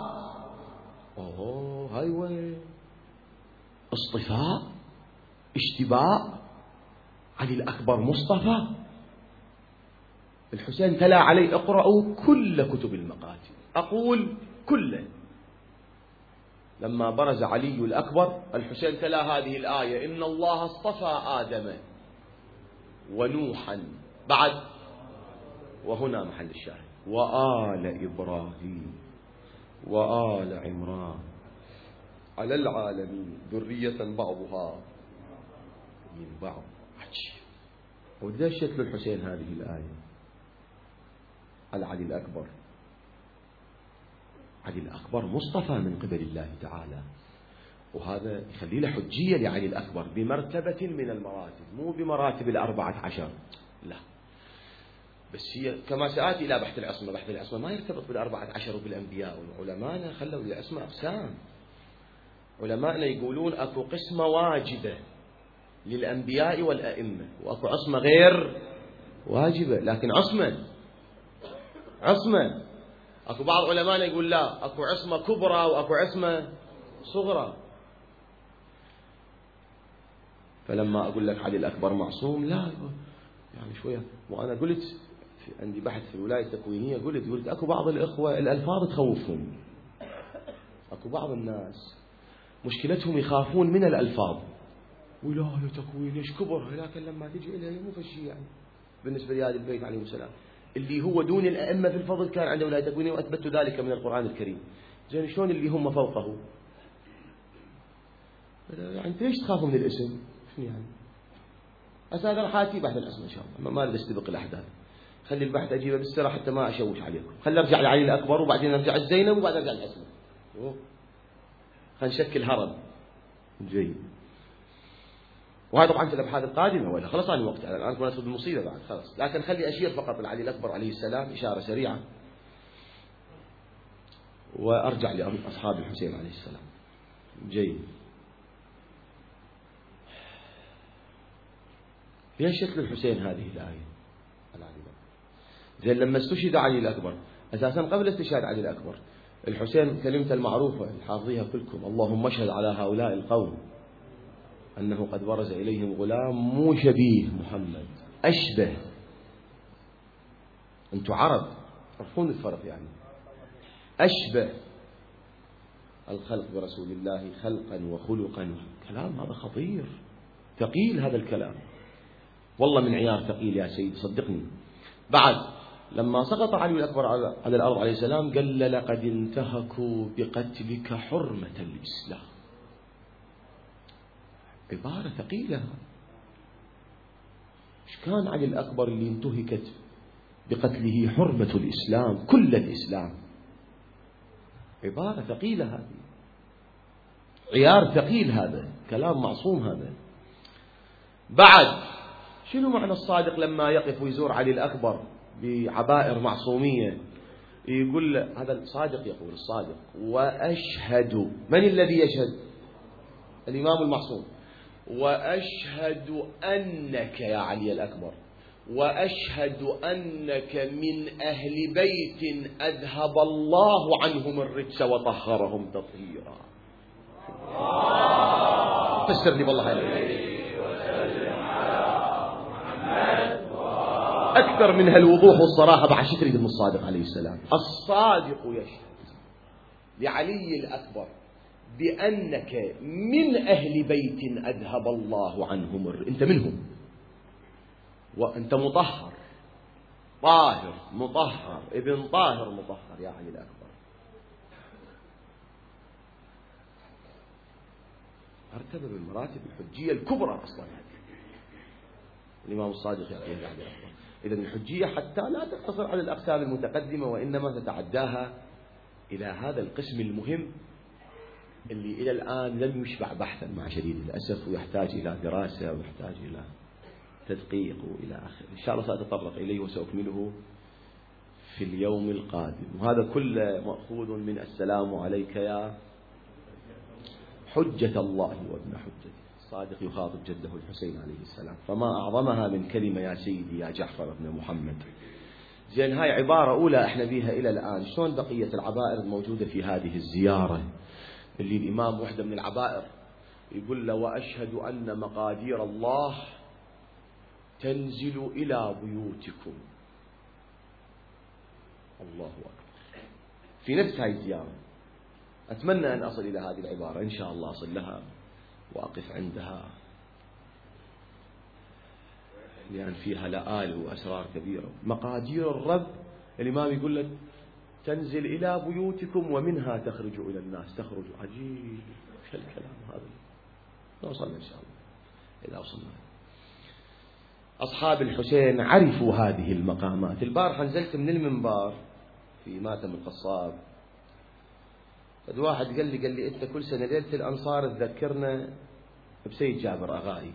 A: أوه، هاي وين اصطفاء، اشتباء، علي الأكبر مصطفى. الحسين تلا عليه: اقرأوا كل كتب المقاتل، أقول كله. لما برز علي الأكبر الحسين تلا هذه الآية: إن الله اصطفى آدم ونوحا بعد، وهنا محل الشاهد، وآل إبراهيم وآل عمران على العالمين ذرية بعضها من بعض. عجيب. ودشت له الحسين هذه الآية على علي الأكبر. علي الأكبر مصطفى من قبل الله تعالى، وهذا يخلي له حجية لعلي الأكبر بمرتبة من المراتب، مو بمراتب 14، لا، بس هي كما سآتي إلى بحث العصمة. بحث العصمة ما يرتبط 14 وبالأنبياء، والعلماء خلوا العصمة أقسام. علماءنا يقولون أكو قسمة واجبة للأنبياء والأئمة، وأكو عصمة غير واجبة لكن عصمة. أكو بعض علماءنا يقول لا، أكو عصمة كبرى وأكو عصمة صغرى. فلما أقول لك علي الأكبر معصوم، لا يعني شوية. وأنا قلت عندي بحث في الولاية التكوينية، قلت أكو بعض الإخوة الألفاظ تخوفهم. أكو بعض الناس مشكلتهم يخافون من الألفاظ. ولاية تكوين ايش كبرها، لكن لما تجي إليها مو فشي يعني. بالنسبة لآل البيت عليهم السلام اللي هو دون الأئمة في الفضل كان عنده ولاية تكوينية، وأثبت ذلك من القرآن الكريم. زين شلون اللي هم فوقه؟ يعني أنت ليش تخافوا من الاسم؟ شنو يعني؟ هذا راح آتي بحث الاسم إن شاء الله، ما أريد أستبق الأحداث. خلي البحث أجيبه بالسرعة حتى ما أشوش عليكم. خلي أرجع لعلي الأكبر، وبعدين أرجع الزينب، وبعدين أرجع الاسم. خلينا نشكل هرم جيد. وهذا طبعا في الأبحاث القادمة، ولا خلص عن وقت الآن كنا ندخل بالمصيبة بعد خلاص. لكن خلي أشير فقط لعلي الأكبر عليه السلام إشارة سريعة، وأرجع لأصحاب الحسين عليه السلام. جيد. ليش شكل الحسين هذه الآية على علي الأكبر؟ زين لما استشهد علي الأكبر، أساسا قبل استشهاد علي الأكبر الحسين كلمته المعروفة حافظيها كلكم: اللهم اشهد على هؤلاء القوم أنه قد برز إليهم غلام مو شبيه محمد، أشبه. أنتم عرب تعرفون الفرق يعني. أشبه الخلق برسول الله خلقا وخلقا. كلام هذا خطير ثقيل، هذا الكلام والله من عيار ثقيل يا سيد، صدقني. بعد لما سقط علي الأكبر على الأرض عليه السلام قال: لقد انتهكوا بقتلك حرمة الإسلام. عبارة ثقيلة. إيش كان علي الأكبر اللي انتهكت بقتله حرمة الإسلام، كل الإسلام؟ عبارة ثقيلة هذه، عيار ثقيل، هذا كلام معصوم هذا. بعد شنو معنى الصادق لما يقف ويزور علي الأكبر بعبائر معصومية؟ يقول له هذا الصادق، يقول الصادق: وأشهد. من الذي يشهد؟ الإمام المعصوم. وأشهد أنك يا علي الأكبر، وأشهد أنك من أهل بيت أذهب الله عنهم الرجس وطهرهم تطهيرا. فسر لي والله عليك أكثر من هالوضوح والصراحة. بعد شو تريد من الصادق عليه السلام؟ الصادق يشهد لعلي الأكبر بأنك من أهل بيت أذهب الله عنهم أنت منهم، وأنت مطهر، طاهر مطهر، ابن طاهر مطهر يا علي الأكبر. مرتبة من مراتب الحجية الكبرى أصلا. الإمام الصادق يعطيه بعد الأفضل. إذن الحجية حتى لا تقتصر على الأقسام المتقدمة، وإنما تتعداها إلى هذا القسم المهم اللي إلى الآن لم يشبع بحثا مع شديد الأسف، ويحتاج إلى دراسة ويحتاج إلى تدقيق وإلى آخره. إن شاء الله سأتطرق إليه وسأكمله في اليوم القادم. وهذا كله مأخوذ من السلام عليك يا حجة الله وابن حجته. الصادق يخاطب جده الحسين عليه السلام، فما أعظمها من كلمة يا سيدي يا جعفر بن محمد. زين، هاي عبارة أولى إحنا بيها إلى الآن. شلون بقية العبائر الموجودة في هذه الزيارة اللي الإمام وحدة من العبائر يقول له وأشهد أن مقادير الله تنزل إلى بيوتكم. الله أكبر. في نفس هاي الزيارة أتمنى أن أصل إلى هذه العبارة، إن شاء الله أصل لها وأقف عندها، لأن فيها لآل وأسرار كبيرة. مقادير الرب الإمام يقول لك تنزل إلى بيوتكم ومنها تخرج إلى الناس. تخرج. عجيب شو الكلام هذا. نوصل إن شاء الله إذا وصلنا. أصحاب الحسين عرفوا هذه المقامات. البارحة نزلت من المنبر في ماتم القصاب، واحد قال لي أنت كل سنة ليلة الأنصار تذكرنا بسيد جابر أغائي.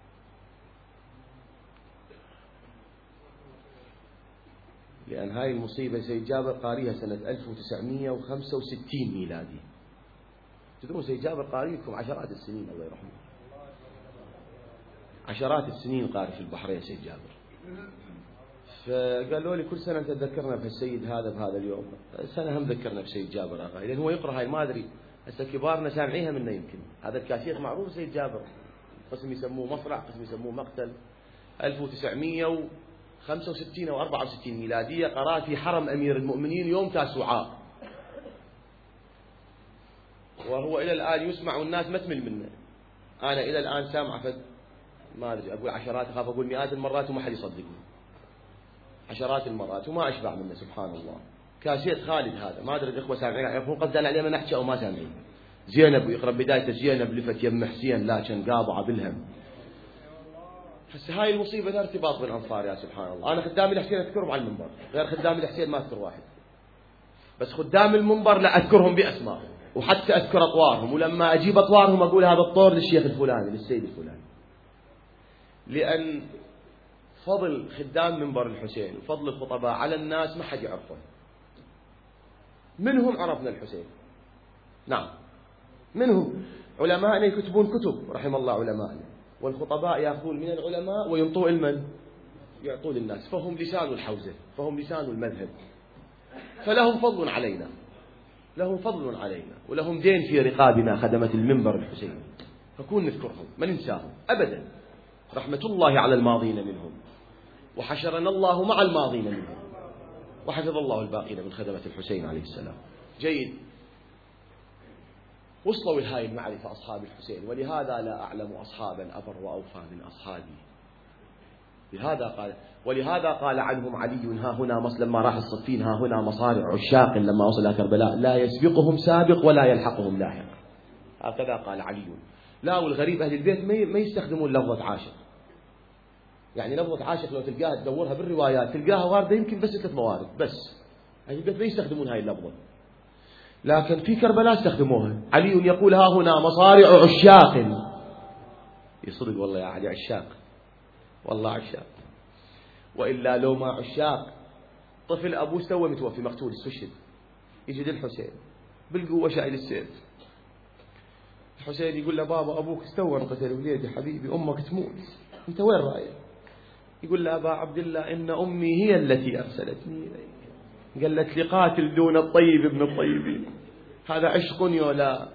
A: لأن هاي المصيبة سيد جابر قاريها سنة 1965 ميلادي. تدرون سيد جابر قاريكم عشرات السنين، الله يرحمه، عشرات السنين قاري في البحرين سيد جابر. فقالوا لي كل سنة تذكرنا بهالسيد هذا بهذا اليوم. سنة هم ذكرنا بسيد جابر أغائي، لأن هو يقرأ هاي ما أدري هسه كبارنا سامعيها منه. يمكن هذا الكاشيخ معروف سيد جابر، قسم يسموه مصرع، قسم يسموه مقتل. 1965 أو 64 ميلادية قرأ في حرم أمير المؤمنين يوم تاسوعاء، وهو إلى الآن يسمع والناس ما تمل منه. أنا إلى الآن سامع ما أدري أقول عشرات، أخاف أقول مئات المرات وما حد يصدقني. عشرات المرات وما أشبع منه سبحان الله. كاسيت خالد هذا ما أدري الإخوة سامعين يعرفون قصدنا عليه ما نحكي أو ما سامعين. زينب ويقرأ بداية زينب لفت يم حسين لكن قاضعة بالهم. بس هاي المصيبة لا ارتباط بالأنصار يا سبحان الله. أنا خدام الحسين أذكرهم على المنبر، غير خدام الحسين ما أذكر واحد. بس خدام المنبر لا أذكرهم بأسمائهم، وحتى أذكر أطوارهم، ولما أجيب أطوارهم أقول هذا الطور للشيخ الفلاني للسيد الفلاني. لأن فضل خدام منبر الحسين وفضل الخطباء على الناس ما حد يعرفه. منهم عرفنا الحسين، نعم منهم علماءنا يكتبون كتب رحم الله علماءنا، والخطباء يأخذون من العلماء وينطوا المن يعطون الناس، فهم لسان الحوزة، فهم لسان المذهب، فلهم فضل علينا، لهم فضل علينا، ولهم دين في رقابنا خدمة المنبر الحسين، فكون نذكرهم ما ننساهم أبدا. رحمة الله على الماضين منهم، وحشرنا الله مع الماضين منهم، وحفظ الله الباقين من خدمة الحسين عليه السلام. جيد، وصلوا لهاي المعرفة أصحاب الحسين، ولهذا لا أعلم أصحابا أبر وأوفى من أصحابي. ولهذا قال عنهم علي ها هنا لما راح الصفين ها هنا مصارع عشاق لما وصل إلى كربلاء لا يسبقهم سابق ولا يلحقهم لاحق. هكذا قال علي. لا، والغريب أهل البيت ما يستخدمون لفظة عاشق. يعني لفظة عاشق لو تلقاها تدورها بالروايات تلقاها واردة يمكن بس 3 موارد بس. أهل البيت ما يستخدمون هاي اللفظة، لكن في كربلاء استخدموها. علي يقول ها هنا مصارع عشاق. يصدق والله يا علي عشاق، والله عشاق، وإلا لو ما عشاق طفل أبوه سوى متوفي مقتول استشهد، يجي للحسين بالقوة شايل السيف. الحسين يقول له بابا أبوك استوى انقتل وليدي حبيبي أمك تموت أنت وين رايح؟ يقول له أبا عبد الله إن أمي هي التي أرسلتني إليك. قالت لقاتل دون الطيب ابن الطيبين. هذا عشق ولا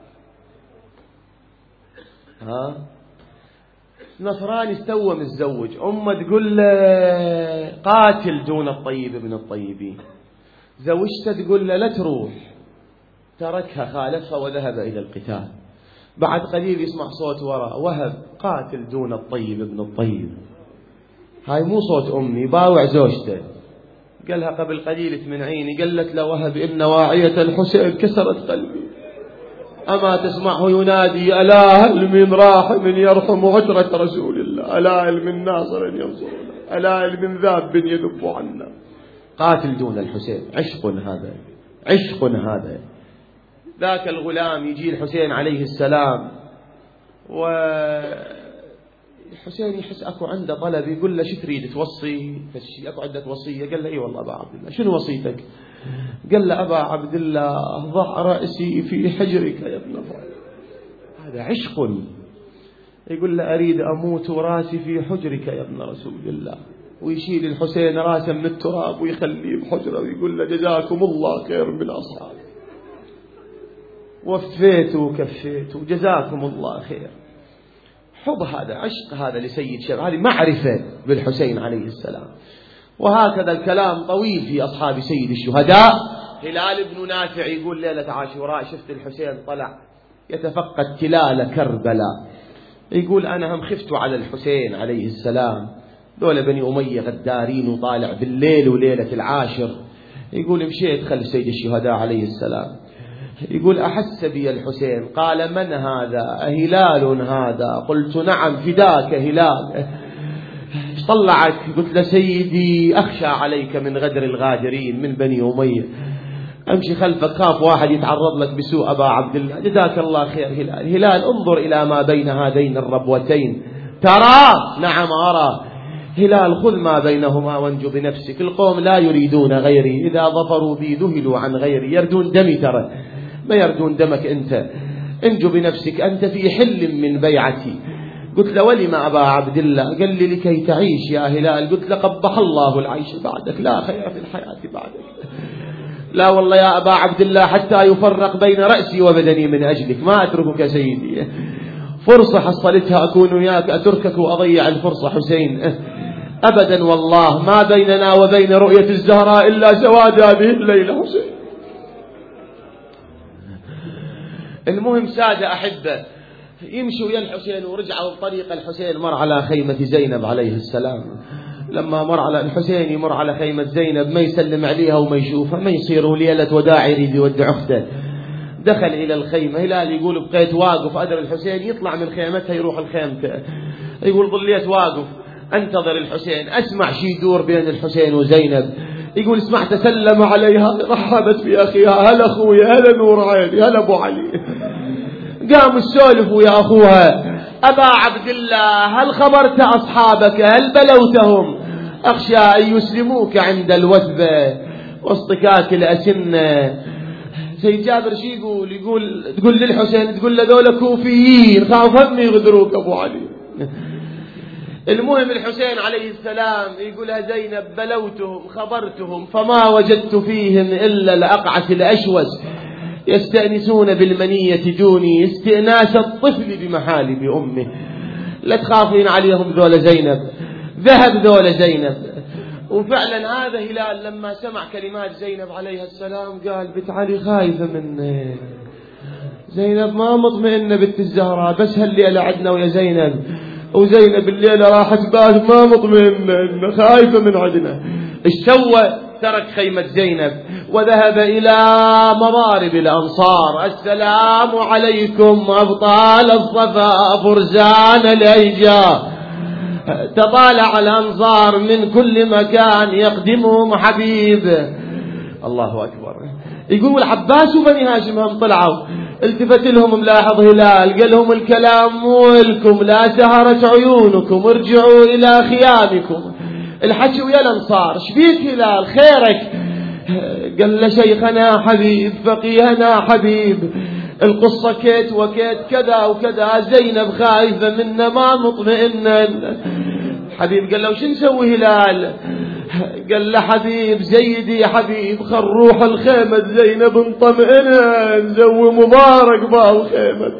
A: ها؟ نصراني استوى متزوج، أمه تقول له قاتل دون الطيب ابن الطيبين. زوجته تقول له لا تروح، تركها خالفها وذهب إلى القتال. بعد قليل يسمع صوت وراء وهب قاتل دون الطيب ابن الطيب. هاي مو صوت أمي، باوع زوجته. قالها قبل قليل من عيني، قالت له وهب إن واعية الحسين كسرت قلبي. أما تسمعه ينادي ألا هل من راحم يرحم عترة رسول الله، ألا هل من ناصر ينصرنا، ألا هل من ذاب يذب عنا. قاتل دون الحسين، عشق هذا، عشق هذا. ذاك الغلام يجي الحسين عليه السلام، والحسين يحس أكو عنده طلب، يقول له شو تريد توصي؟ أكو عندك وصية؟ قال له إي والله أبا عبد الله. شنو وصيتك؟ قال له أبا عبد الله ضع رأسي في حجرك يا ابن فرعون. هذا عشق. يقول له أريد أموت وراسي في حجرك يا ابن رسول الله. ويشيل الحسين راسه من التراب ويخليه بحجره ويقول له جزاكم الله خير من أصحاب، وفيتوا وكفيتوا، جزاكم الله خير. حب هذا، عشق هذا لسيد شباب، هذه معرفة بالحسين عليه السلام. وهكذا الكلام طويل في أصحاب سيد الشهداء. هلال بن نافع يقول ليلة عاشوراء شفت الحسين طلع يتفقد تلال كربلاء، يقول أنا هم خفت على الحسين عليه السلام، دول بني أمية غدارين وطالع بالليل وليلة العاشر. يقول مشيت خلف سيد الشهداء عليه السلام، يقول أحس بي الحسين، قال من هذا؟ هلال هذا؟ قلت نعم فداك هلال. طلعك؟ قلت له سيدي أخشى عليك من غدر الغادرين من بني أمية، أمشي خلفك خاف واحد يتعرض لك بسوء أبا عبد الله. جزاك الله خير هلال. هلال انظر إلى ما بين هذين الربوتين ترى؟ نعم أرى. هلال خذ ما بينهما وانجو بنفسك، القوم لا يريدون غيري، إذا ظفروا بي ذهلوا عن غيري، يردون دمي ترى، ما يردون دمك أنت، انجو بنفسك أنت في حل من بيعتي. قلت له ولما أبا عبد الله؟ قال لي لكي تعيش يا هلال. قلت له قبح الله العيش بعدك، لا خير في الحياة بعدك. لا والله يا أبا عبد الله حتى يفرق بين رأسي وبدني من أجلك، ما أتركك سيدي، فرصة حصلتها أكون وياك أتركك وأضيع الفرصة حسين؟ أبدا والله، ما بيننا وبين رؤية الزهراء إلا سواد هذه الليلة حسين. المهم سادة أحبة، يمشوا يا الحسين ورجعوا بطريق الحسين، مر على خيمة زينب عليه السلام. لما مر على الحسين يمر على خيمة زينب، ما يسلم عليها وما يشوفها، ما يصير ليلة وداع يريد يودع أخته. دخل إلى الخيمة، هلال يقول بقيت واقف أدر الحسين يطلع من خيمتها يروح الخيمته، يقول ظليت واقف أنتظر الحسين، أسمع شي يدور بين الحسين وزينب. يقول سمعت سلم عليها رحبت بأخيها، هل أخوي، هل نور عيني، هل أبو علي. قام السولف ويا أخوها، أبا عبد الله هل خبرت أصحابك، هل بلوتهم؟ أخشى أن يسلموك عند الوثبة واصطكاك الأسنة. سيد جابر شي يقول تقول للحسين، تقول له ذولا كوفيين خاف هم يغدروك أبو علي. المهم الحسين عليه السلام يقولها زينب بلوتهم خبرتهم فما وجدت فيهم إلا الأقعة الأشوس يستأنسون بالمنية دوني استئناس الطفل بمحالب أمه. لا تخافين عليهم ذول زينب، ذهب ذول زينب. وفعلا هذا هلال لما سمع كلمات زينب عليها السلام قال بنت علي خايفة منه، زينب ما مطمئنة بنت الزهراء، بس هالليلة عدنا ويا زينب، وزينب الليلة راحت بال ما مطمئنة خايفة من عدنا. الشوى ترك خيمة زينب وذهب إلى مضارب الأنصار. السلام عليكم أبطال الصفا فرزان الأيجا. تطالع الأنصار من كل مكان يقدمهم حبيب. الله أكبر. يقول عباس وبني هاشم هم طلعوا، التفت لهم ملاحظ هلال قال لهم الكلام مو لكم، لا سهرت عيونكم، ارجعوا إلى خيامكم. الحكي ويا الأنصار شبيك هلال خيرك؟ قال له شيخنا حبيب فقيهنا حبيب، القصة كيت وكيت كذا وكذا، زينب خايفة منا ما مطمئنة. حبيب قال له وش نسوي هلال؟ قال له حبيب زيدي يا حبيب خل نروح الخيمة زينب نطمئنها نسوي مبارك بالخيمة.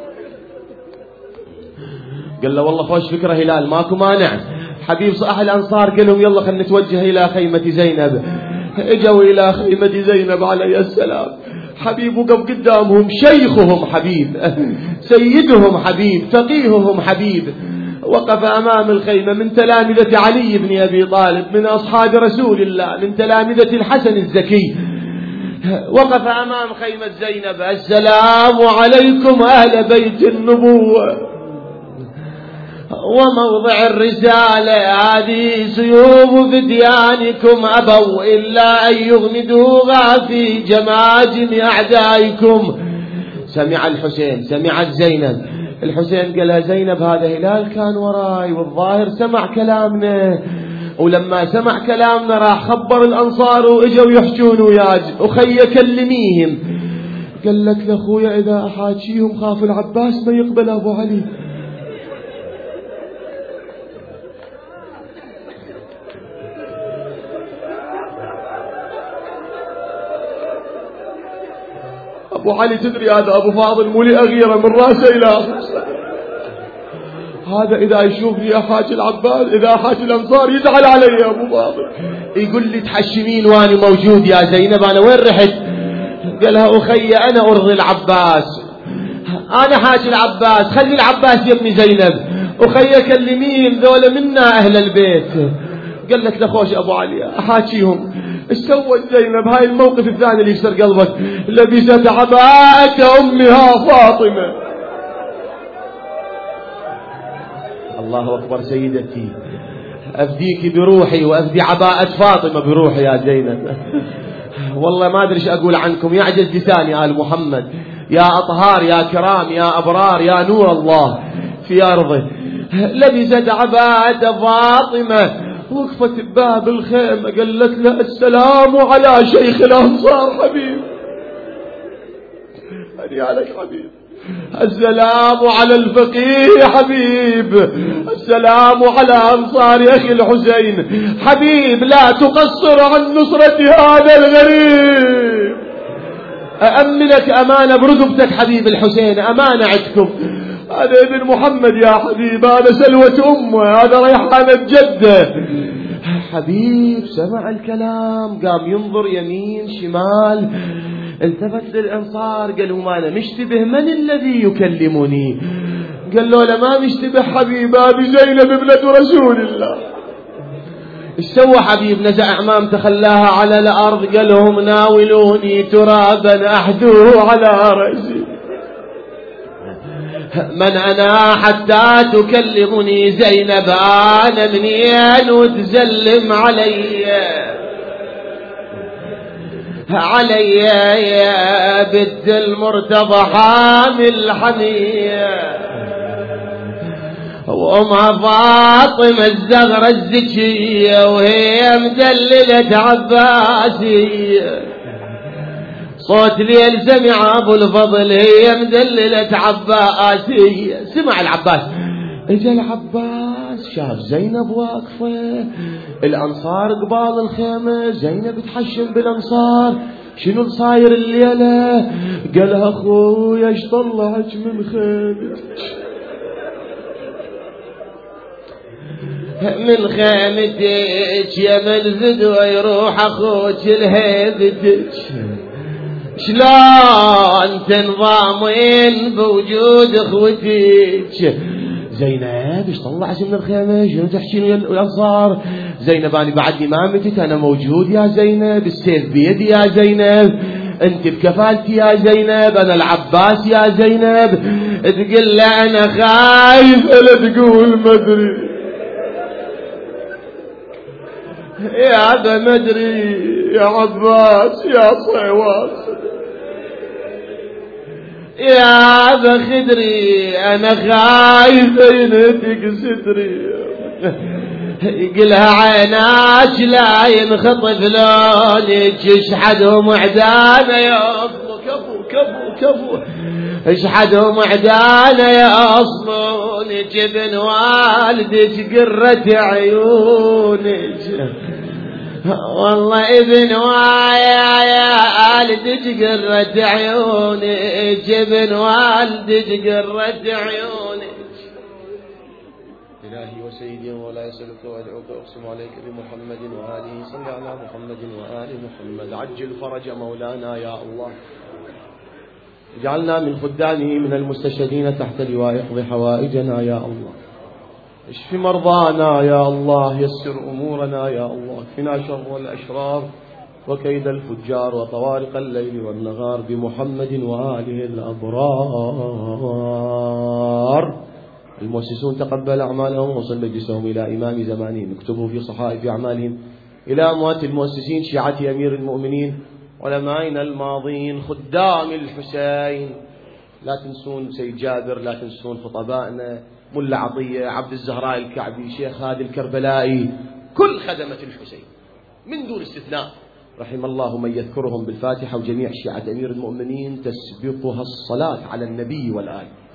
A: قال له والله خوش فكرة هلال ماكو مانع. حبيب صاح الأنصار قال لهم يلا خلنا نتوجه إلى خيمة زينب. اجوا إلى خيمة زينب عليه السلام. حبيب وقف قدامهم شيخهم حبيب، سيدهم حبيب، فقيههم حبيب، وقف أمام الخيمة من تلامذة علي بن أبي طالب، من أصحاب رسول الله، من تلامذة الحسن الزكي. وقف أمام خيمة زينب: السلام عليكم أهل بيت النبوة وموضع الرسالة، هذه سيوف فتيانكم أبوا إلا أن يغمدوها في جماجم أعدائكم. سمع الحسين، سمعت زينب. الحسين قال لها: زينب هذا هلال كان وراي والظاهر سمع كلامنا، ولما سمع كلامنا راح خبر الأنصار وإجوا يحجون وياج أخي كلميهم. قال لك لأخويا إذا أحاجيهم خاف العباس ما يقبل أبو علي. أبو علي تدري هذا أبو فاضل مولي أغيره من راسه إلى هذا إذا يشوفني أحاج العباس إذا أحاج الأنصار يزعل علي أبو فاضل، يقول لي تحشمين وأنا موجود يا زينب، أنا وين رحت؟ قالها: أخي أنا أرضي العباس، أنا حاج العباس، خلي العباس يبني زينب، أخي كلمين ذولا منا أهل البيت. قال لك لخوش أبو علي أحاجيهم. ايش سوت زينب؟ هاي الموقف الثاني اللي يكسر قلبك: لبست عباءة أمها فاطمة. الله أكبر سيدتي، أفديك بروحي وأفدي عباءة فاطمة بروحي يا زينب. والله ما أدري ايش أقول عنكم، يعجز لساني آل محمد، يا أطهار يا كرام يا أبرار يا نور الله في أرضه. لبست عباءة فاطمة، وقفت بباب الخيمة قالت له: السلام على شيخ الأنصار حبيب. هني عليك حبيب. السلام على الفقيه حبيب. السلام على أنصار أخي الحسين حبيب، لا تقصر عن نصرة هذا الغريب. أأمنك أمانة برقبتك حبيب الحسين، أمانة عندكم. هذا ابن محمد يا حبيب، هذا سلوة أمه، هذا ريحانة جده. حبيب سمع الكلام، قام ينظر يمين شمال، التفت للأنصار قال: وما أنا مشتبه من الذي يكلمني؟ قال له: لا ما مشتبه حبيب، هذه زينب ابنة رسول الله. ايش سوى حبيب؟ نزع عمامته خلاها على الأرض، قال لهم: ناولوني ترابا أحدوه على رأسي. من أنا حتى تكلمني زينب؟ أنا منين وتسلم علي يا بنت المرتضى حامل حمية، وأمها فاطمة الزغرة الزكية وهي مدللة عباسية. صوت ليل سمع أبو الفضل هي مدللة عباسية. سمع العباس، اجا العباس شاف زينب واقفة، الأنصار قبال الخيمة، زينب تحشم بالأنصار. شنو صاير الليلة؟ قالها: أخويا ايش طلعك من خيمتك؟ من خيمتك يا ملزد ويروح أخوك لهيبتك، شلون تنضامين بوجود اخوتك؟ زينب ايش طلعت من الخيمة؟ شنو تحكين ويا الأنصار؟ زينب أنا بعدني ما متت، أنا موجود يا زينب، السيف بيدي يا زينب، أنت بكفالتي يا زينب، أنا العباس يا زينب. تقول له: أنا خايف. ألا تقول مدري يا أبا مدري يا عباس يا صيواس يا أبا خدري، أنا خايف ينتك ستري. يقلها: عيناك لا ينخطف لونك، اشحدهم عدانا يا أصل. كفو كفو كفو، اشحدهم عدانا يا أصلونك، ابن والدك قرة عيونك، والله ابن وايا يا والدك قرة عيونك، ابن والدك قرة عيونك. إلهي وسيدي ولا يسألك وأدعوك أقسم عليك بمحمد وآله، صل على محمد وآل محمد، عجل فرج مولانا يا الله، اجعلنا من خدامه من المستشهدين تحت لواء اقض حوائجنا يا الله، اشف مرضانا يا الله، يسر أمورنا يا الله، اكفنا شر الأشرار وكيد الفجار وطوارق الليل والنهار بمحمد وآله الأبرار. المؤسسون تقبل أعمالهم وصل جسمهم إلى إمام زمانهم، اكتبوا في صحائف أعمالهم. إلى أموات المؤسسين شيعة أمير المؤمنين علمائنا الماضين خدام الحسين، لا تنسون سيد جابر، لا تنسون خطبائنا ملا عطية، عبد الزهراء الكعبي، شيخ هادي الكربلائي، كل خدمة الحسين من دون استثناء، رحم الله من يذكرهم بالفاتحة. وجميع شيعة أمير المؤمنين تسبقها الصلاة على النبي والآل.